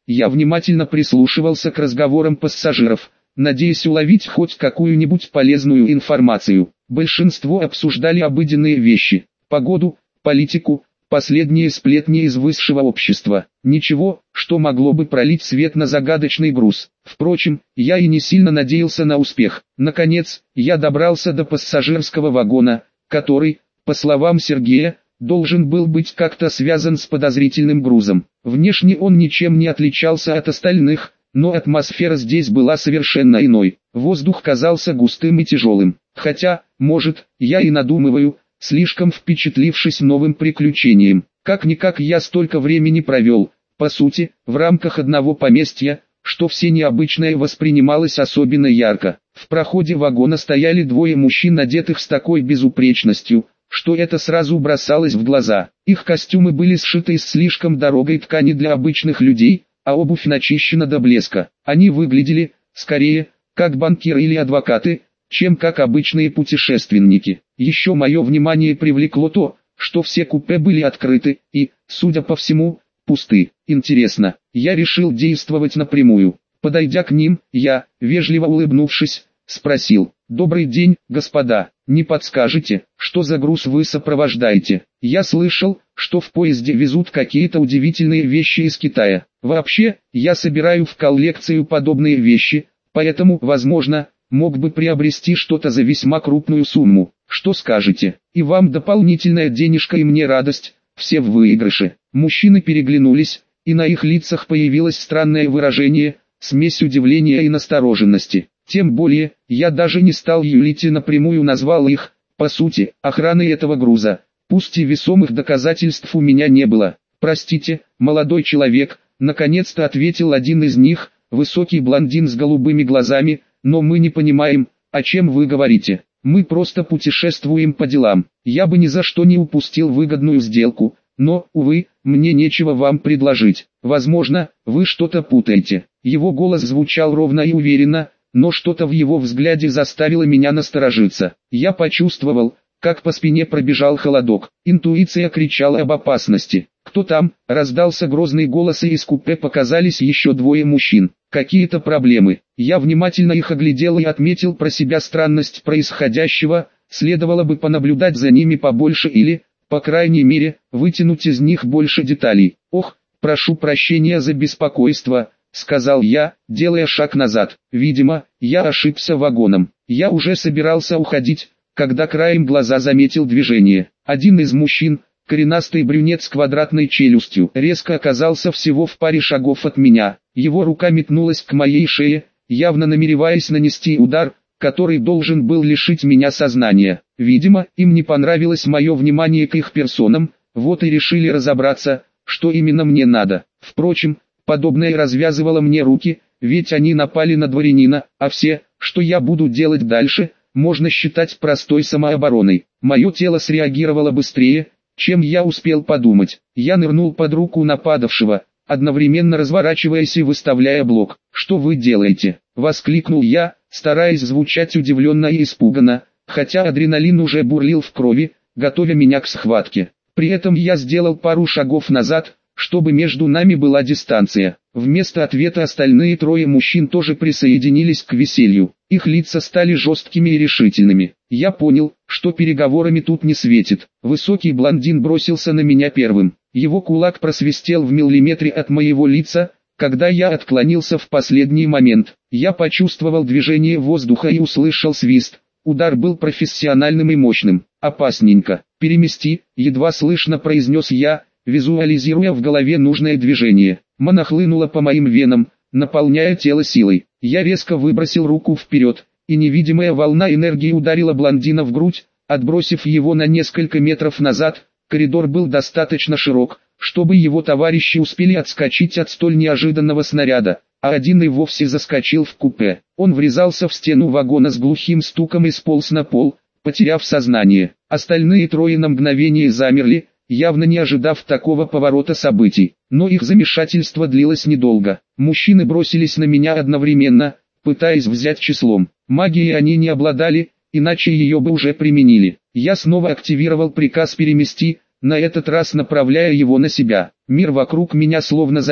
Я внимательно прислушивался к разговорам пассажиров, надеясь уловить хоть какую-нибудь полезную информацию. Большинство обсуждали обыденные вещи: погоду, политику, последние сплетни из высшего общества. Ничего, что могло бы пролить свет на загадочный груз. Впрочем, я и не сильно надеялся на успех. Наконец, я добрался до пассажирского вагона, который, по словам Сергея, должен был быть как-то связан с подозрительным грузом. Внешне он ничем не отличался от остальных, но атмосфера здесь была совершенно иной. Воздух казался густым и тяжелым. Хотя, может, я и надумываю, слишком впечатлившись новым приключением. Как-никак я столько времени провел, по сути, в рамках одного поместья, что все необычное воспринималось особенно ярко. В проходе вагона стояли двое мужчин, одетых с такой безупречностью, что это сразу бросалось в глаза. Их костюмы были сшиты из слишком дорогой ткани для обычных людей, а обувь начищена до блеска. Они выглядели, скорее, как банкиры или адвокаты, чем как обычные путешественники. Еще мое внимание привлекло то, что все купе были открыты и, судя по всему, пусты. Интересно, я решил действовать напрямую. Подойдя к ним, я, вежливо улыбнувшись, спросил: «Добрый день, господа, не подскажете, что за груз вы сопровождаете? Я слышал, что в поезде везут какие-то удивительные вещи из Китая. Вообще, я собираю в коллекцию подобные вещи, поэтому, возможно, мог бы приобрести что-то за весьма крупную сумму. Что скажете? И вам дополнительная денежка, и мне радость, все в выигрыше». Мужчины переглянулись, и на их лицах появилось странное выражение, смесь удивления и настороженности. Тем более, я даже не стал юлить и напрямую назвал их, по сути, охраной этого груза. Пусть и весомых доказательств у меня не было. «Простите, молодой человек», наконец-то ответил один из них, высокий блондин с голубыми глазами, «но мы не понимаем, о чем вы говорите. Мы просто путешествуем по делам. Я бы ни за что не упустил выгодную сделку, но, увы, мне нечего вам предложить. Возможно, вы что-то путаете». Его голос звучал ровно и уверенно, но что-то в его взгляде заставило меня насторожиться. Я почувствовал, как по спине пробежал холодок. Интуиция кричала об опасности. «Кто там?» — раздался грозный голос, и из купе показались еще двое мужчин. «Какие-то проблемы». Я внимательно их оглядел и отметил про себя странность происходящего, следовало бы понаблюдать за ними побольше или, по крайней мере, вытянуть из них больше деталей. «Ох, прошу прощения за беспокойство», — сказал я, делая шаг назад. Видимо, я ошибся вагоном. Я уже собирался уходить, когда краем глаза заметил движение. Один из мужчин, коренастый брюнет с квадратной челюстью, резко оказался всего в паре шагов от меня. Его рука метнулась к моей шее, явно намереваясь нанести удар, который должен был лишить меня сознания. Видимо, им не понравилось мое внимание к их персонам, вот и решили разобраться, что именно мне надо. Впрочем, подобное развязывало мне руки, ведь они напали на дворянина, а все, что я буду делать дальше, можно считать простой самообороной. Мое тело среагировало быстрее, чем я успел подумать. Я нырнул под руку нападавшего, одновременно разворачиваясь и выставляя блок. «Что вы делаете?» — воскликнул я, стараясь звучать удивленно и испуганно, хотя адреналин уже бурлил в крови, готовя меня к схватке. При этом я сделал пару шагов назад, чтобы между нами была дистанция. Вместо ответа остальные трое мужчин тоже присоединились к веселью. Их лица стали жесткими и решительными. Я понял, что переговорами тут не светит. Высокий блондин бросился на меня первым. Его кулак просвистел в миллиметре от моего лица, когда я отклонился в последний момент. Я почувствовал движение воздуха и услышал свист. Удар был профессиональным и мощным. «Опасненько. Перемести», — едва слышно произнес я, визуализируя в голове нужное движение. Мана хлынула по моим венам, наполняя тело силой. Я резко выбросил руку вперед, и невидимая волна энергии ударила блондина в грудь, отбросив его на несколько метров назад. Коридор был достаточно широк, чтобы его товарищи успели отскочить от столь неожиданного снаряда, а один и вовсе заскочил в купе. Он врезался в стену вагона с глухим стуком и сполз на пол, потеряв сознание. Остальные трое на мгновение замерли, явно не ожидав такого поворота событий. Но их замешательство длилось недолго. Мужчины бросились на меня одновременно, пытаясь взять числом. Магией они не обладали, иначе ее бы уже применили. Я снова активировал приказ перемести, на этот раз направляя его на себя. Мир вокруг меня словно замер,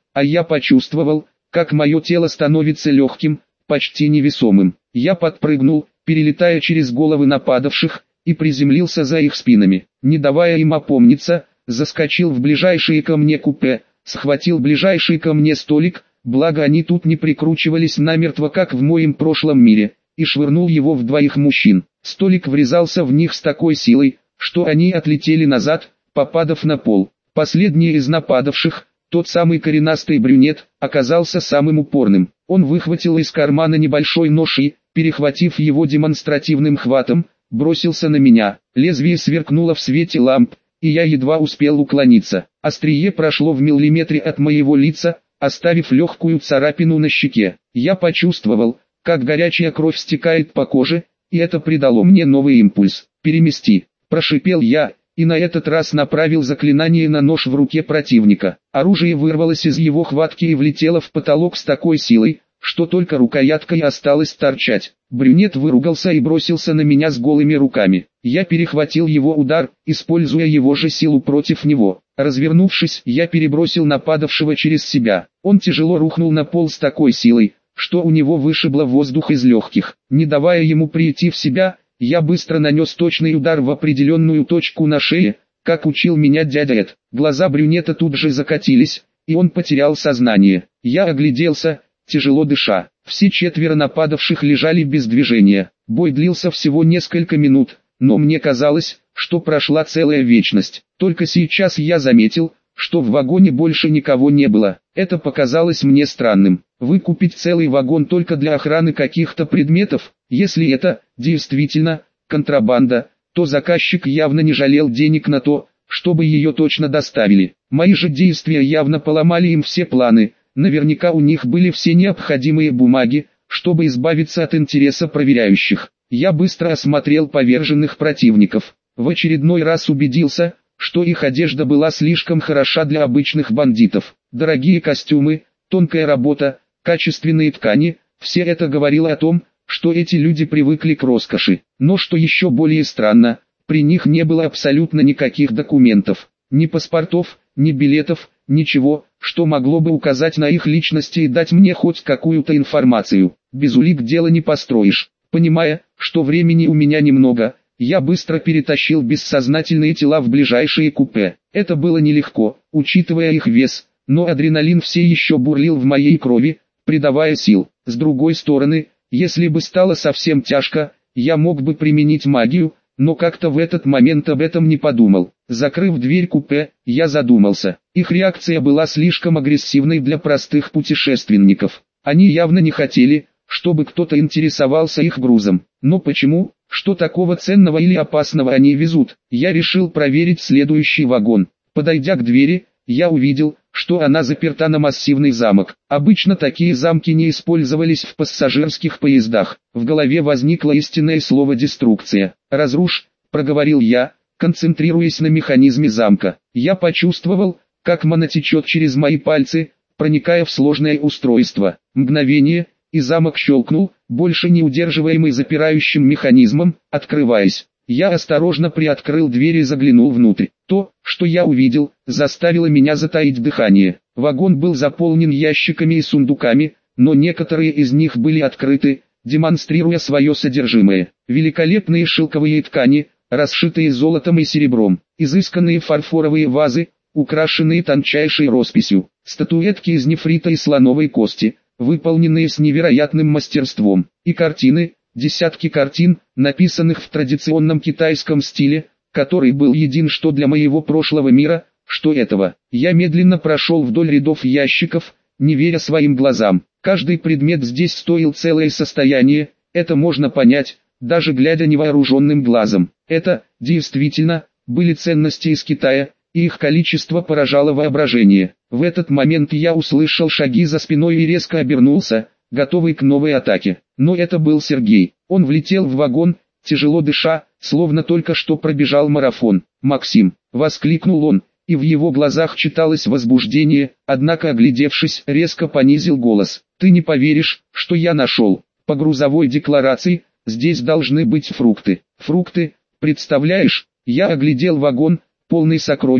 а я почувствовал, как мое тело становится легким, почти невесомым. Я подпрыгнул, перелетая через головы нападавших, и приземлился за их спинами. Не давая им опомниться, заскочил в ближайшее ко мне купе, схватил ближайший ко мне столик, благо они тут не прикручивались намертво, как в моем прошлом мире, и швырнул его в двоих мужчин. Столик врезался в них с такой силой, что они отлетели назад, попадав на пол. Последний из нападавших, тот самый коренастый брюнет, оказался самым упорным. Он выхватил из кармана небольшой нож и, перехватив его демонстративным хватом, бросился на меня. Лезвие сверкнуло в свете ламп, и я едва успел уклониться. Острие прошло в миллиметре от моего лица, оставив легкую царапину на щеке. Я почувствовал, как горячая кровь стекает по коже, и это придало мне новый импульс. «Перемести», – прошипел я, и на этот раз направил заклинание на нож в руке противника. Оружие вырвалось из его хватки и влетело в потолок с такой силой, что только рукоятка и осталась торчать. Брюнет выругался и бросился на меня с голыми руками. Я перехватил его удар, используя его же силу против него. Развернувшись, я перебросил нападавшего через себя. Он тяжело рухнул на пол с такой силой, что у него вышибло воздух из легких. Не давая ему прийти в себя, я быстро нанес точный удар в определенную точку на шее, как учил меня дядя Эд. Глаза брюнета тут же закатились, и он потерял сознание. Я огляделся, тяжело дыша. Все четверо нападавших лежали без движения. Бой длился всего несколько минут, но мне казалось, что прошла целая вечность. Только сейчас я заметил, что в вагоне больше никого не было. Это показалось мне странным. Выкупить целый вагон только для охраны каких-то предметов, если это, действительно, контрабанда, то заказчик явно не жалел денег на то, чтобы ее точно доставили. Мои же действия явно поломали им все планы. Наверняка у них были все необходимые бумаги, чтобы избавиться от интереса проверяющих. Я быстро осмотрел поверженных противников. В очередной раз убедился, что их одежда была слишком хороша для обычных бандитов. Дорогие костюмы, тонкая работа, качественные ткани – все это говорило о том, что эти люди привыкли к роскоши. Но что еще более странно, при них не было абсолютно никаких документов. Ни паспортов, ни билетов, ничего, что могло бы указать на их личности и дать мне хоть какую-то информацию. Без улик дело не построишь. Понимая, что времени у меня немного, я быстро перетащил бессознательные тела в ближайшие купе. Это было нелегко, учитывая их вес, но адреналин все еще бурлил в моей крови, придавая сил. С другой стороны, если бы стало совсем тяжко, я мог бы применить магию, но как-то в этот момент об этом не подумал. Закрыв дверь купе, я задумался. Их реакция была слишком агрессивной для простых путешественников. Они явно не хотели, чтобы кто-то интересовался их грузом. Но почему? Что такого ценного или опасного они везут? Я решил проверить следующий вагон. Подойдя к двери, я увидел, что она заперта на массивный замок. Обычно такие замки не использовались в пассажирских поездах. В голове возникло истинное слово «деструкция». «Разрушь», — проговорил я, концентрируясь на механизме замка. Я почувствовал, как мана течет через мои пальцы, проникая в сложное устройство. Мгновение, и замок щелкнул, больше не удерживаемый запирающим механизмом, открываясь. Я осторожно приоткрыл дверь и заглянул внутрь. То, что я увидел, заставило меня затаить дыхание. Вагон был заполнен ящиками и сундуками, но некоторые из них были открыты, демонстрируя свое содержимое. Великолепные шелковые ткани, расшитые золотом и серебром, изысканные фарфоровые вазы, украшенные тончайшей росписью, статуэтки из нефрита и слоновой кости, выполненные с невероятным мастерством, и картины, десятки картин, написанных в традиционном китайском стиле, который был един что для моего прошлого мира, что этого. Я медленно прошел вдоль рядов ящиков, не веря своим глазам. Каждый предмет здесь стоил целое состояние, это можно понять, даже глядя невооруженным глазом. Это, действительно, были ценности из Китая, и их количество поражало воображение. В этот момент я услышал шаги за спиной и резко обернулся, готовый к новой атаке. Но это был Сергей. Он влетел в вагон, тяжело дыша, словно только что пробежал марафон. «Максим!» — воскликнул он, и в его глазах читалось возбуждение, однако, оглядевшись, резко понизил голос. «Ты не поверишь, что я нашел. По грузовой декларации, здесь должны быть фрукты. Фрукты, представляешь?» Я оглядел вагон, полный сокровищ,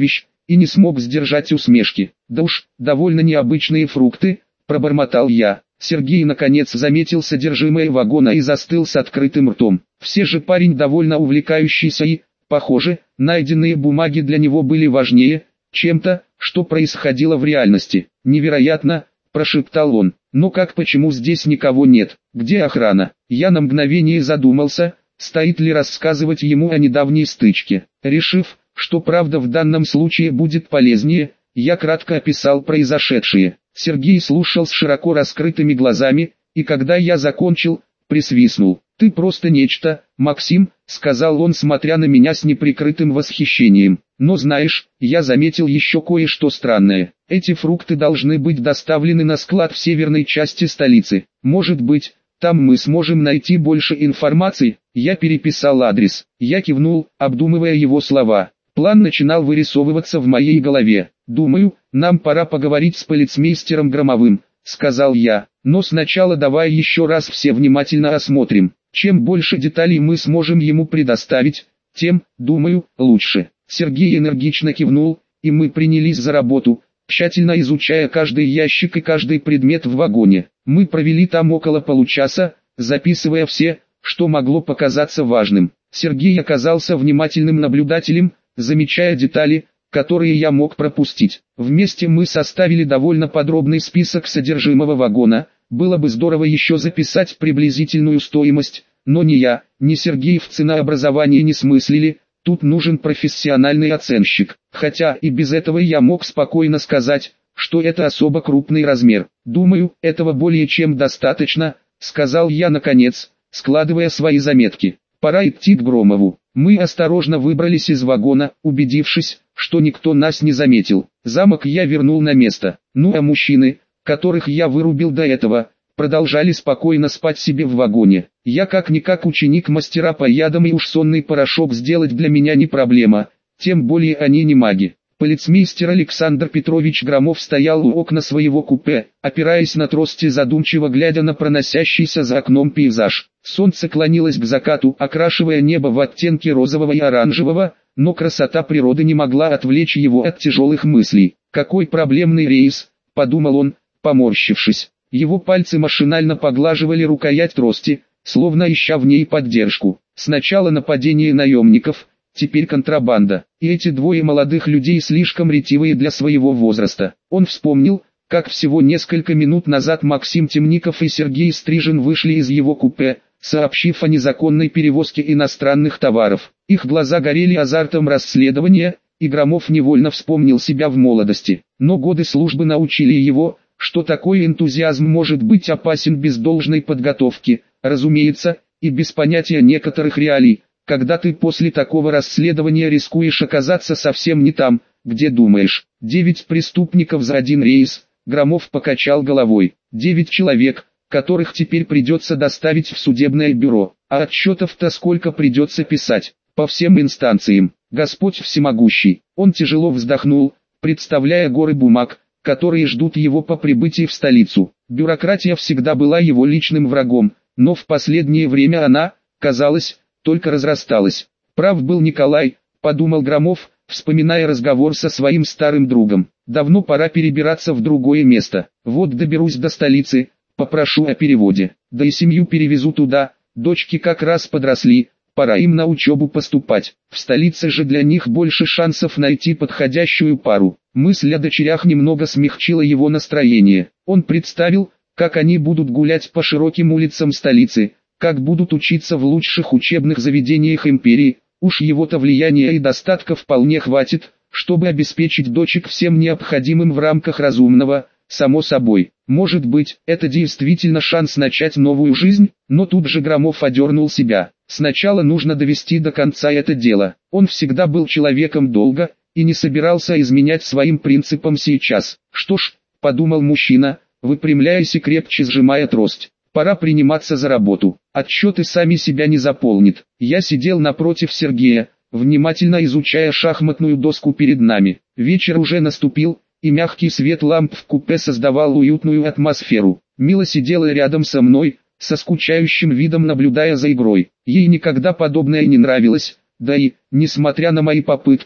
и не смог сдержать усмешки. Да уж, довольно необычные фрукты, пробормотал я. Сергей наконец заметил содержимое вагона и застыл с открытым ртом. Все же парень довольно увлекающийся и, похоже, найденные бумаги для него были важнее чем-то, что происходило в реальности. «Невероятно», – прошептал он. «Но как, почему здесь никого нет? Где охрана?» Я на мгновение задумался, стоит ли рассказывать ему о недавней стычке. Решив, что правда в данном случае будет полезнее, я кратко описал произошедшее. Сергей слушал с широко раскрытыми глазами, и когда я закончил, присвистнул. «Ты просто нечто, Максим», — сказал он, смотря на меня с неприкрытым восхищением. «Но знаешь, я заметил еще кое-что странное. Эти фрукты должны быть доставлены на склад в северной части столицы. Может быть, там мы сможем найти больше информации?» Я переписал адрес. Я кивнул, обдумывая его слова. План начинал вырисовываться в моей голове. «Думаю, нам пора поговорить с полицмейстером Громовым», — сказал я. «Но сначала давай еще раз все внимательно осмотрим. Чем больше деталей мы сможем ему предоставить, тем, думаю, лучше». Сергей энергично кивнул, и мы принялись за работу, тщательно изучая каждый ящик и каждый предмет в вагоне. Мы провели там около получаса, записывая все, что могло показаться важным. Сергей оказался внимательным наблюдателем, замечая детали, которые я мог пропустить. Вместе мы составили довольно подробный список содержимого вагона. Было бы здорово еще записать приблизительную стоимость, но ни я, ни Сергей в ценообразовании не смыслили. Тут нужен профессиональный оценщик. Хотя и без этого я мог спокойно сказать, что это особо крупный размер. «Думаю, этого более чем достаточно», — сказал я наконец, складывая свои заметки. «Пора идти к Громову». Мы осторожно выбрались из вагона, убедившись, что никто нас не заметил. Замок я вернул на место. Ну а мужчины, которых я вырубил до этого, продолжали спокойно спать себе в вагоне. Я как-никак ученик мастера по ядам, и уж сонный порошок сделать для меня не проблема, тем более они не маги. Полицмейстер Александр Петрович Громов стоял у окна своего купе, опираясь на трости, задумчиво глядя на проносящийся за окном пейзаж. Солнце клонилось к закату, окрашивая небо в оттенки розового и оранжевого, но красота природы не могла отвлечь его от тяжелых мыслей. «Какой проблемный рейс», — подумал он, поморщившись. Его пальцы машинально поглаживали рукоять трости, словно ища в ней поддержку. Сначала нападение наемников, теперь контрабанда. И эти двое молодых людей слишком ретивые для своего возраста. Он вспомнил, как всего несколько минут назад Максим Темников и Сергей Стрижин вышли из его купе, сообщив о незаконной перевозке иностранных товаров. Их глаза горели азартом расследования, и Громов невольно вспомнил себя в молодости. Но годы службы научили его, что такой энтузиазм может быть опасен без должной подготовки, разумеется, и без понятия некоторых реалий, когда ты после такого расследования рискуешь оказаться совсем не там, где думаешь. Девять преступников за один рейс, Громов покачал головой. Девять человек, которых теперь придется доставить в судебное бюро. А отчетов-то сколько придется писать, по всем инстанциям. Господь всемогущий. Он тяжело вздохнул, представляя горы бумаг, которые ждут его по прибытии в столицу. Бюрократия всегда была его личным врагом, но в последнее время она, казалось, только разрасталась. Прав был Николай, подумал Громов, вспоминая разговор со своим старым другом. Давно пора перебираться в другое место. Вот доберусь до столицы, попрошу о переводе. Да и семью перевезу туда, дочки как раз подросли, пора им на учебу поступать. В столице же для них больше шансов найти подходящую пару. Мысль о дочерях немного смягчила его настроение. Он представил, как они будут гулять по широким улицам столицы, как будут учиться в лучших учебных заведениях империи. Уж его-то влияния и достатка вполне хватит, чтобы обеспечить дочек всем необходимым в рамках разумного, само собой. Может быть, это действительно шанс начать новую жизнь, но тут же Громов одернул себя. Сначала нужно довести до конца это дело. Он всегда был человеком долга, и не собирался изменять своим принципам сейчас. Что ж, подумал мужчина, выпрямляясь и крепче сжимая трость. Пора приниматься за работу. Отчеты сами себя не заполнит. Я сидел напротив Сергея, внимательно изучая шахматную доску перед нами. Вечер уже наступил, и мягкий свет ламп в купе создавал уютную атмосферу. Мила сидела рядом со мной, со скучающим видом наблюдая за игрой. Ей никогда подобное не нравилось, да и, несмотря на мои попытки,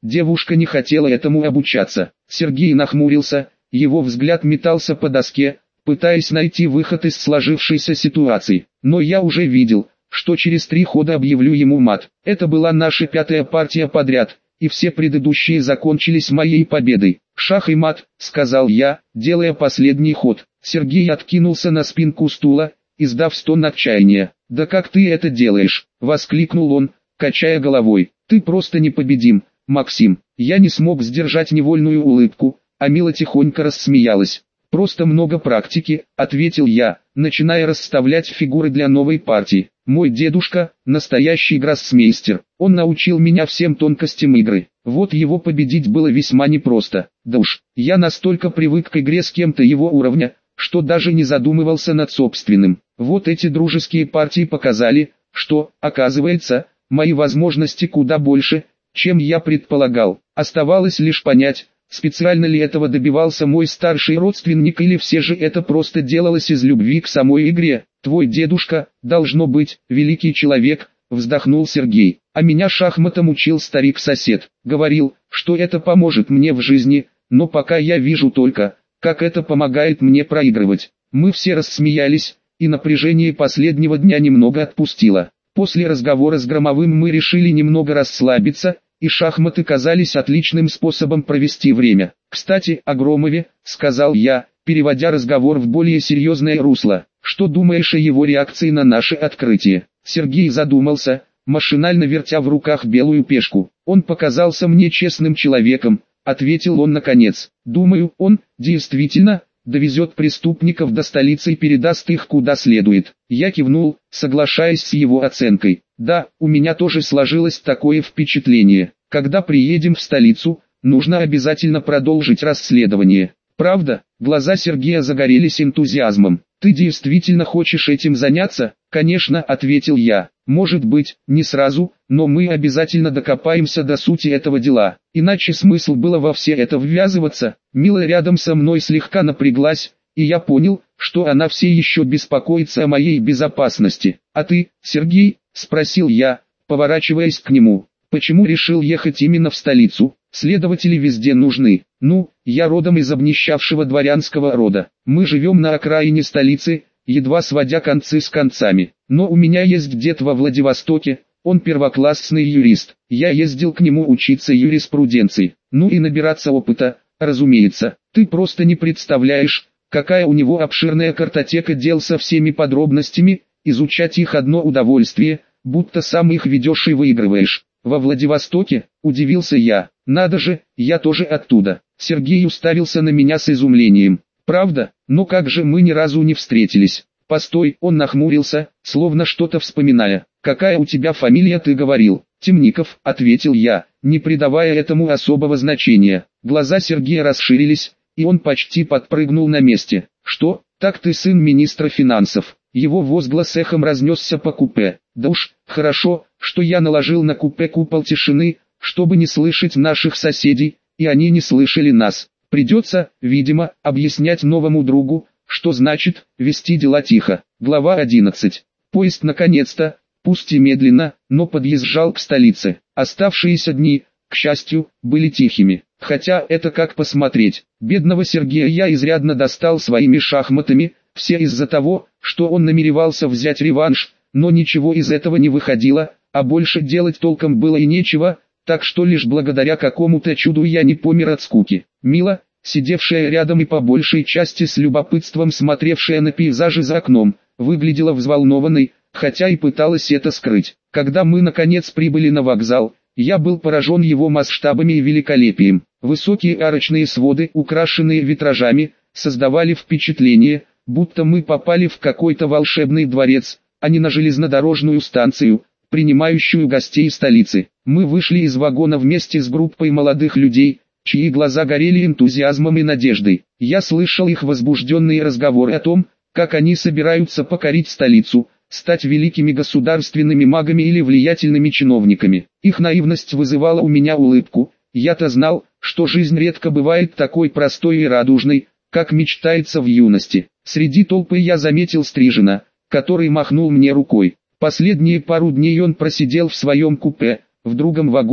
девушка не хотела этому обучаться. Сергей нахмурился, его взгляд метался по доске, пытаясь найти выход из сложившейся ситуации. Но я уже видел, что через три хода объявлю ему мат. Это была наша пятая партия подряд, и все предыдущие закончились моей победой. «Шах и мат», — сказал я, делая последний ход. Сергей откинулся на спинку стула, издав стон отчаяния. «Да как ты это делаешь?» — воскликнул он, качая головой. «Ты просто непобедим, Максим». Я не смог сдержать невольную улыбку, а Мила тихонько рассмеялась. «Просто много практики», — ответил я, начиная расставлять фигуры для новой партии. «Мой дедушка — настоящий гроссмейстер. Он научил меня всем тонкостям игры. Вот его победить было весьма непросто. Да уж, я настолько привык к игре с кем-то его уровня, что даже не задумывался над собственным. Вот эти дружеские партии показали, что, оказывается, мои возможности куда больше, чем я предполагал. Оставалось лишь понять, специально ли этого добивался мой старший родственник или все же это просто делалось из любви к самой игре. «Твой дедушка, должно быть, великий человек», — вздохнул Сергей. «А меня шахматам учил старик-сосед. Говорил, что это поможет мне в жизни, но пока я вижу только, как это помогает мне проигрывать». Мы все рассмеялись, и напряжение последнего дня немного отпустило. После разговора с Громовым мы решили немного расслабиться, и шахматы казались отличным способом провести время. «Кстати, о Громове», — сказал я, переводя разговор в более серьезное русло. «Что думаешь о его реакции на наше открытие?» Сергей задумался, машинально вертя в руках белую пешку. «Он показался мне честным человеком», — ответил он наконец. «Думаю, он, действительно, довезет преступников до столицы и передаст их куда следует». Я кивнул, соглашаясь с его оценкой. «Да, у меня тоже сложилось такое впечатление. Когда приедем в столицу, нужно обязательно продолжить расследование». «Правда?» Глаза Сергея загорелись энтузиазмом. «Ты действительно хочешь этим заняться?» «Конечно», — ответил я. «Может быть, не сразу, но мы обязательно докопаемся до сути этого дела. Иначе смысл было во все это ввязываться». Мила рядом со мной слегка напряглась, и я понял, что она все еще беспокоится о моей безопасности. «А ты, Сергей?» — спросил я, поворачиваясь к нему. «Почему решил ехать именно в столицу? Следователи везде нужны. Ну, я родом из обнищавшего дворянского рода. Мы живем на окраине столицы, едва сводя концы с концами. Но у меня есть дед во Владивостоке, он первоклассный юрист. Я ездил к нему учиться юриспруденции. Ну и набираться опыта, разумеется. Ты просто не представляешь, какая у него обширная картотека дел со всеми подробностями, изучать их одно удовольствие, будто сам их ведешь и выигрываешь». «Во Владивостоке?» – удивился я. «Надо же, я тоже оттуда». Сергей уставился на меня с изумлением. «Правда? Но как же мы ни разу не встретились?» «Постой», он нахмурился, словно что-то вспоминая. «Какая у тебя фамилия, ты говорил?» «Темников», – ответил я, не придавая этому особого значения. Глаза Сергея расширились, и он почти подпрыгнул на месте. «Что, так ты сын министра финансов?» Его возглас эхом разнесся по купе. «Да уж, хорошо, что я наложил на купе купол тишины, чтобы не слышать наших соседей, и они не слышали нас. Придется, видимо, объяснять новому другу, что значит вести дела тихо». Глава одиннадцать. Поезд наконец-то, пусть и медленно, но подъезжал к столице. Оставшиеся дни, к счастью, были тихими. Хотя это как посмотреть. Бедного Сергея я изрядно достал своими шахматами, все из-за того, что он намеревался взять реванш, но ничего из этого не выходило, а больше делать толком было и нечего, так что лишь благодаря какому-то чуду я не помер от скуки. Мила, сидевшая рядом и по большей части с любопытством смотревшая на пейзажи за окном, выглядела взволнованной, хотя и пыталась это скрыть. Когда мы наконец прибыли на вокзал, я был поражен его масштабами и великолепием. Высокие арочные своды, украшенные витражами, создавали впечатление, будто мы попали в какой-то волшебный дворец, а не на железнодорожную станцию, принимающую гостей столицы. Мы вышли из вагона вместе с группой молодых людей, чьи глаза горели энтузиазмом и надеждой. Я слышал их возбужденные разговоры о том, как они собираются покорить столицу, стать великими государственными магами или влиятельными чиновниками. Их наивность вызывала у меня улыбку. Я-то знал, что жизнь редко бывает такой простой и радужной, как мечтается в юности. Среди толпы я заметил Стрижина, который махнул мне рукой. Последние пару дней он просидел в своем купе, в другом вагоне,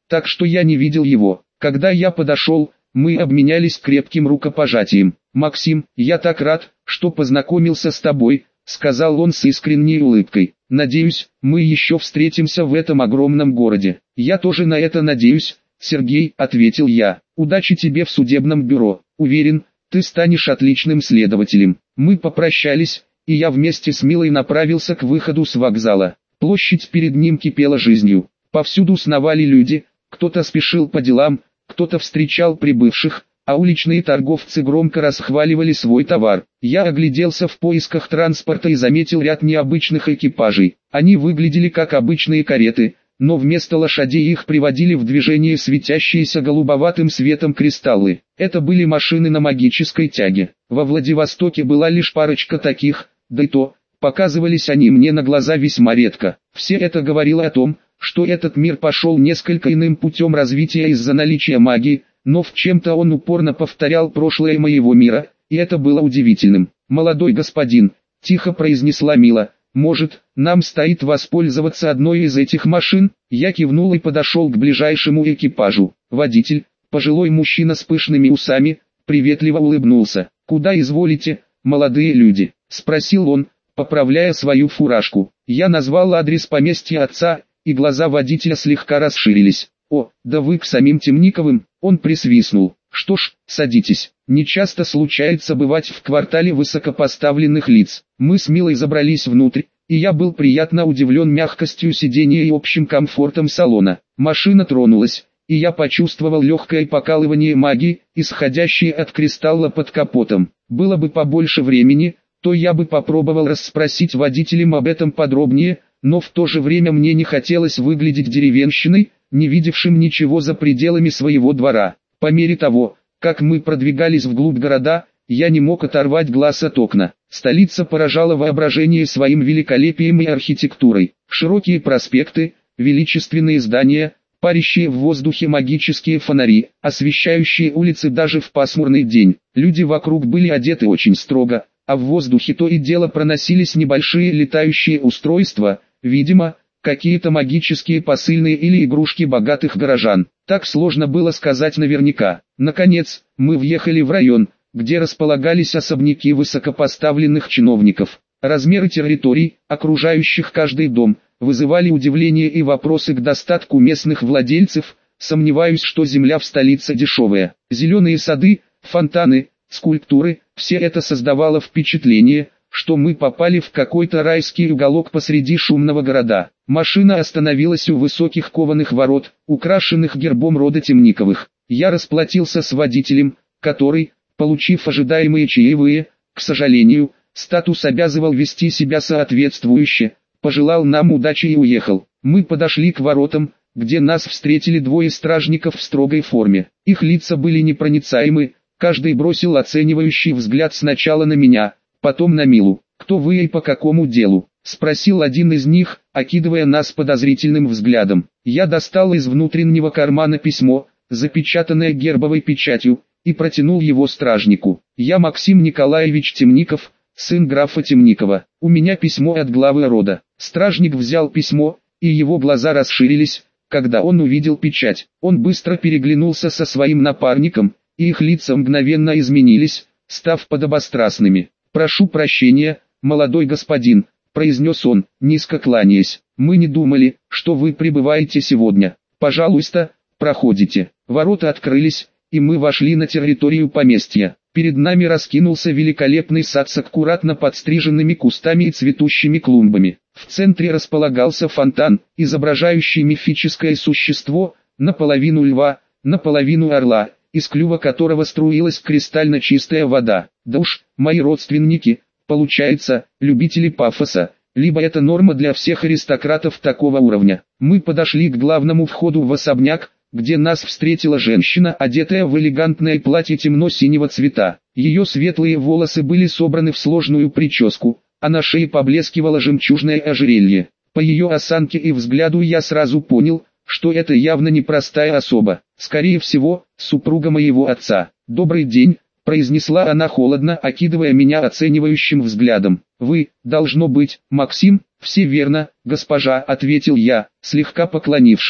так что я не видел его. Когда я подошел, мы обменялись крепким рукопожатием. «Максим, я так рад, что познакомился с тобой», — сказал он с искренней улыбкой. «Надеюсь, мы еще встретимся в этом огромном городе». «Я тоже на это надеюсь, Сергей», — ответил я. «Удачи тебе в судебном бюро. Уверен, ты станешь отличным следователем». Мы попрощались, и я вместе с Милой направился к выходу с вокзала. Площадь перед ним кипела жизнью. Повсюду сновали люди, кто-то спешил по делам, кто-то встречал прибывших, а уличные торговцы громко расхваливали свой товар. Я огляделся в поисках транспорта и заметил ряд необычных экипажей. Они выглядели как обычные кареты, но вместо лошадей их приводили в движение светящиеся голубоватым светом кристаллы. Это были машины на магической тяге. Во Владивостоке была лишь парочка таких, да и то, показывались они мне на глаза весьма редко. Все это говорило о том, что этот мир пошел несколько иным путем развития из-за наличия магии, но в чем-то он упорно повторял прошлое моего мира, и это было удивительным. «Молодой господин», — тихо произнесла Мила, — «может, нам стоит воспользоваться одной из этих машин?» Я кивнул и подошел к ближайшему экипажу. Водитель, пожилой мужчина с пышными усами, приветливо улыбнулся. «Куда изволите, молодые люди?» — спросил он, поправляя свою фуражку. Я назвал адрес поместья отца, и глаза водителя слегка расширились. «О, да вы к самим Темниковым», — он присвистнул. «Что ж, садитесь. Нечасто случается бывать в квартале высокопоставленных лиц». Мы с Милой забрались внутрь, и я был приятно удивлен мягкостью сиденья и общим комфортом салона. Машина тронулась, и я почувствовал легкое покалывание магии, исходящее от кристалла под капотом. Было бы побольше времени, то я бы попробовал расспросить водителям об этом подробнее, но в то же время мне не хотелось выглядеть деревенщиной, не видевшим ничего за пределами своего двора. По мере того, как мы продвигались вглубь города, я не мог оторвать глаз от окна. Столица поражала воображение своим великолепием и архитектурой. Широкие проспекты, величественные здания, парящие в воздухе магические фонари, освещающие улицы даже в пасмурный день. Люди вокруг были одеты очень строго, а в воздухе то и дело проносились небольшие летающие устройства, видимо, какие-то магические посыльные или игрушки богатых горожан. Так сложно было сказать наверняка. Наконец, мы въехали в район, где располагались особняки высокопоставленных чиновников. Размеры территорий, окружающих каждый дом, вызывали удивление и вопросы к достатку местных владельцев. Сомневаюсь, что земля в столице дешевая. Зеленые сады, фонтаны, скульптуры, все это создавало впечатление, что мы попали в какой-то райский уголок посреди шумного города. Машина остановилась у высоких кованых ворот, украшенных гербом рода Темниковых. Я расплатился с водителем, который, получив ожидаемые чаевые, к сожалению, статус обязывал вести себя соответствующе, пожелал нам удачи и уехал. Мы подошли к воротам, где нас встретили двое стражников в строгой форме. Их лица были непроницаемы, каждый бросил оценивающий взгляд сначала на меня, потом на Милу. «Кто вы и по какому делу?» — спросил один из них, окидывая нас подозрительным взглядом. Я достал из внутреннего кармана письмо, запечатанное гербовой печатью, и протянул его стражнику. «Я Максим Николаевич Темников, сын графа Темникова. У меня письмо от главы рода». Стражник взял письмо, и его глаза расширились, когда он увидел печать. Он быстро переглянулся со своим напарником, и их лица мгновенно изменились, став подобострастными. «Прошу прощения, молодой господин», — произнес он, низко кланяясь. «Мы не думали, что вы прибываете сегодня. Пожалуйста, проходите». Ворота открылись, и мы вошли на территорию поместья. Перед нами раскинулся великолепный сад с аккуратно подстриженными кустами и цветущими клумбами. В центре располагался фонтан, изображающий мифическое существо, наполовину льва, наполовину орла, из клюва которого струилась кристально чистая вода. Да уж, мои родственники, получается, любители пафоса, либо это норма для всех аристократов такого уровня. Мы подошли к главному входу в особняк, где нас встретила женщина, одетая в элегантное платье темно-синего цвета. Ее светлые волосы были собраны в сложную прическу, а на шее поблескивало жемчужное ожерелье. По ее осанке и взгляду я сразу понял, что это явно непростая особа, скорее всего, супруга моего отца. «Добрый день», — произнесла она холодно, окидывая меня оценивающим взглядом. «Вы, должно быть, Максим?» «Все верно, госпожа», — ответил я, слегка поклонившись.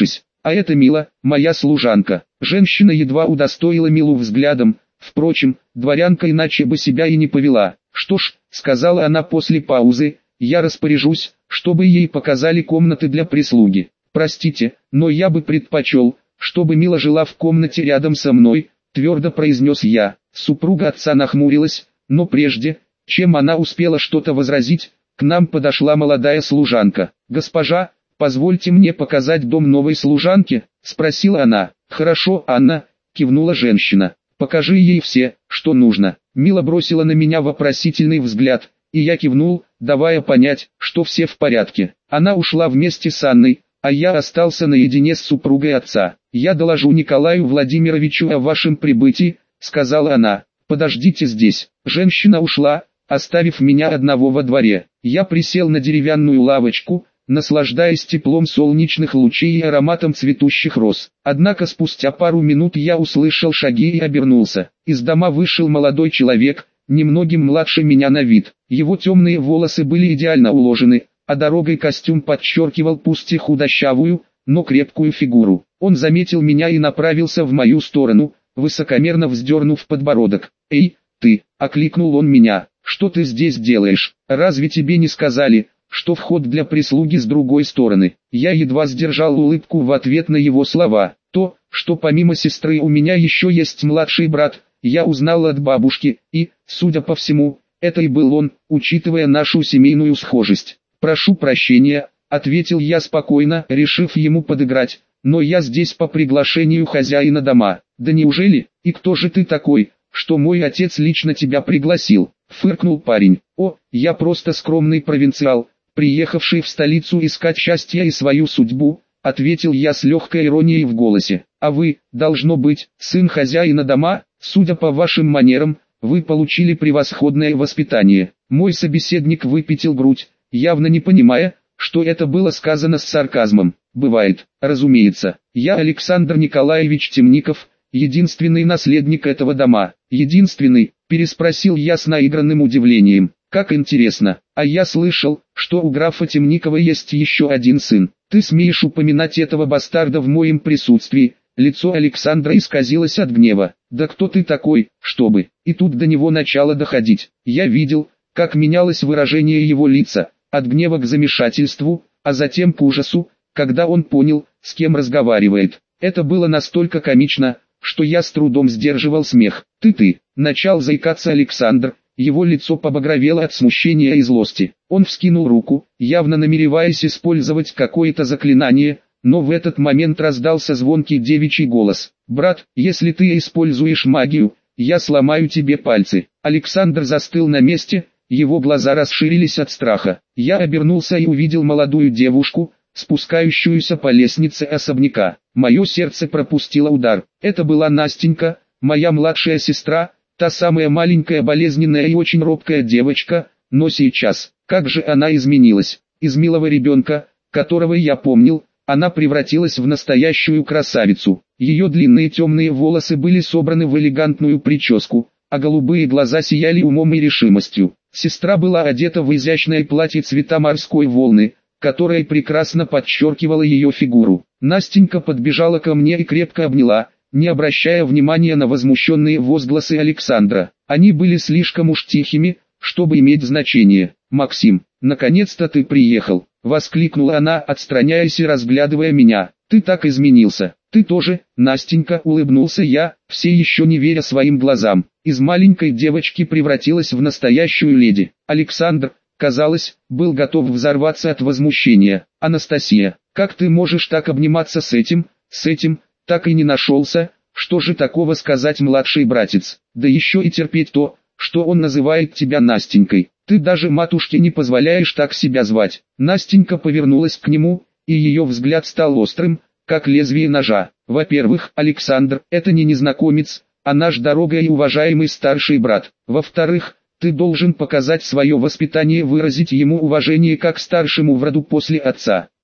А это Мила, моя служанка. Женщина едва удостоила Милу взглядом, впрочем, дворянка иначе бы себя и не повела. Что ж, сказала она после паузы, я распоряжусь, чтобы ей показали комнаты для прислуги. Простите, но я бы предпочел, чтобы Мила жила в комнате рядом со мной, твердо произнес я. Супруга отца нахмурилась, но прежде, чем она успела что-то возразить, к нам подошла молодая служанка. «Госпожа, позвольте мне показать дом новой служанки?» – спросила она. «Хорошо, Анна», – кивнула женщина. «Покажи ей все, что нужно». Мила бросила на меня вопросительный взгляд, и я кивнул, давая понять, что все в порядке. Она ушла вместе с Анной, а я остался наедине с супругой отца. «Я доложу Николаю Владимировичу о вашем прибытии», — сказала она. «Подождите здесь». Женщина ушла, оставив меня одного во дворе. Я присел на деревянную лавочку, наслаждаясь теплом солнечных лучей и ароматом цветущих роз. Однако спустя пару минут я услышал шаги и обернулся. Из дома вышел молодой человек, немногим младше меня на вид. Его темные волосы были идеально уложены, а дорогой костюм подчеркивал пусть и худощавую, но крепкую фигуру. Он заметил меня и направился в мою сторону, высокомерно вздернув подбородок. «Эй, ты!» — окликнул он меня. «Что ты здесь делаешь? Разве тебе не сказали, что вход для прислуги с другой стороны?» Я едва сдержал улыбку в ответ на его слова. То, что помимо сестры у меня еще есть младший брат, я узнал от бабушки, и, судя по всему, это и был он, учитывая нашу семейную схожесть. «Прошу прощения», — ответил я спокойно, решив ему подыграть, «но я здесь по приглашению хозяина дома». «Да неужели? И кто же ты такой, что мой отец лично тебя пригласил?» — фыркнул парень. «О, я просто скромный провинциал, приехавший в столицу искать счастье и свою судьбу», — ответил я с легкой иронией в голосе. «А вы, должно быть, сын хозяина дома, судя по вашим манерам, вы получили превосходное воспитание». Мой собеседник выпятил грудь, явно не понимая, что это было сказано с сарказмом. «Бывает, разумеется. Я Александр Николаевич Темников, единственный наследник этого дома». «Единственный?» – переспросил я с наигранным удивлением. «Как интересно. А я слышал, что у графа Темникова есть еще один сын. Ты смеешь упоминать этого бастарда в моем присутствии?» Лицо Александра исказилось от гнева. «Да кто ты такой, чтобы?» И тут до него начало доходить. Я видел, как менялось выражение его лица, от гнева к замешательству, а затем к ужасу, когда он понял, с кем разговаривает. Это было настолько комично, что я с трудом сдерживал смех. «Ты-ты», — начал заикаться Александр, его лицо побагровело от смущения и злости. Он вскинул руку, явно намереваясь использовать какое-то заклинание, но в этот момент раздался звонкий девичий голос. «Брат, если ты используешь магию, я сломаю тебе пальцы». Александр застыл на месте, его глаза расширились от страха. Я обернулся и увидел молодую девушку, спускающуюся по лестнице особняка. Мое сердце пропустило удар. Это была Настенька, моя младшая сестра, та самая маленькая болезненная и очень робкая девочка, но сейчас, как же она изменилась. Из милого ребенка, которого я помнил, она превратилась в настоящую красавицу. Ее длинные темные волосы были собраны в элегантную прическу, а голубые глаза сияли умом и решимостью. Сестра была одета в изящное платье цвета морской волны, которое прекрасно подчеркивало ее фигуру. Настенька подбежала ко мне и крепко обняла, не обращая внимания на возмущенные возгласы Александра. Они были слишком уж тихими, чтобы иметь значение. «Максим, наконец-то ты приехал!» — воскликнула она, отстраняясь и разглядывая меня. «Ты так изменился!» «Ты тоже, Настенька», — улыбнулся я, все еще не веря своим глазам. Из маленькой девочки превратилась в настоящую леди. Александр, казалось, был готов взорваться от возмущения. «Анастасия, как ты можешь так обниматься с этим, с этим?» Так и не нашелся, что же такого сказать младший братец. Да еще и терпеть то, что он называет тебя Настенькой. Ты даже матушке не позволяешь так себя звать. Настенька повернулась к нему, и ее взгляд стал острым, как лезвие ножа. Во-первых, Александр, это не незнакомец, а наш дорогой и уважаемый старший брат. Во-вторых, ты должен показать свое воспитание, выразить ему уважение как старшему в роду после отца.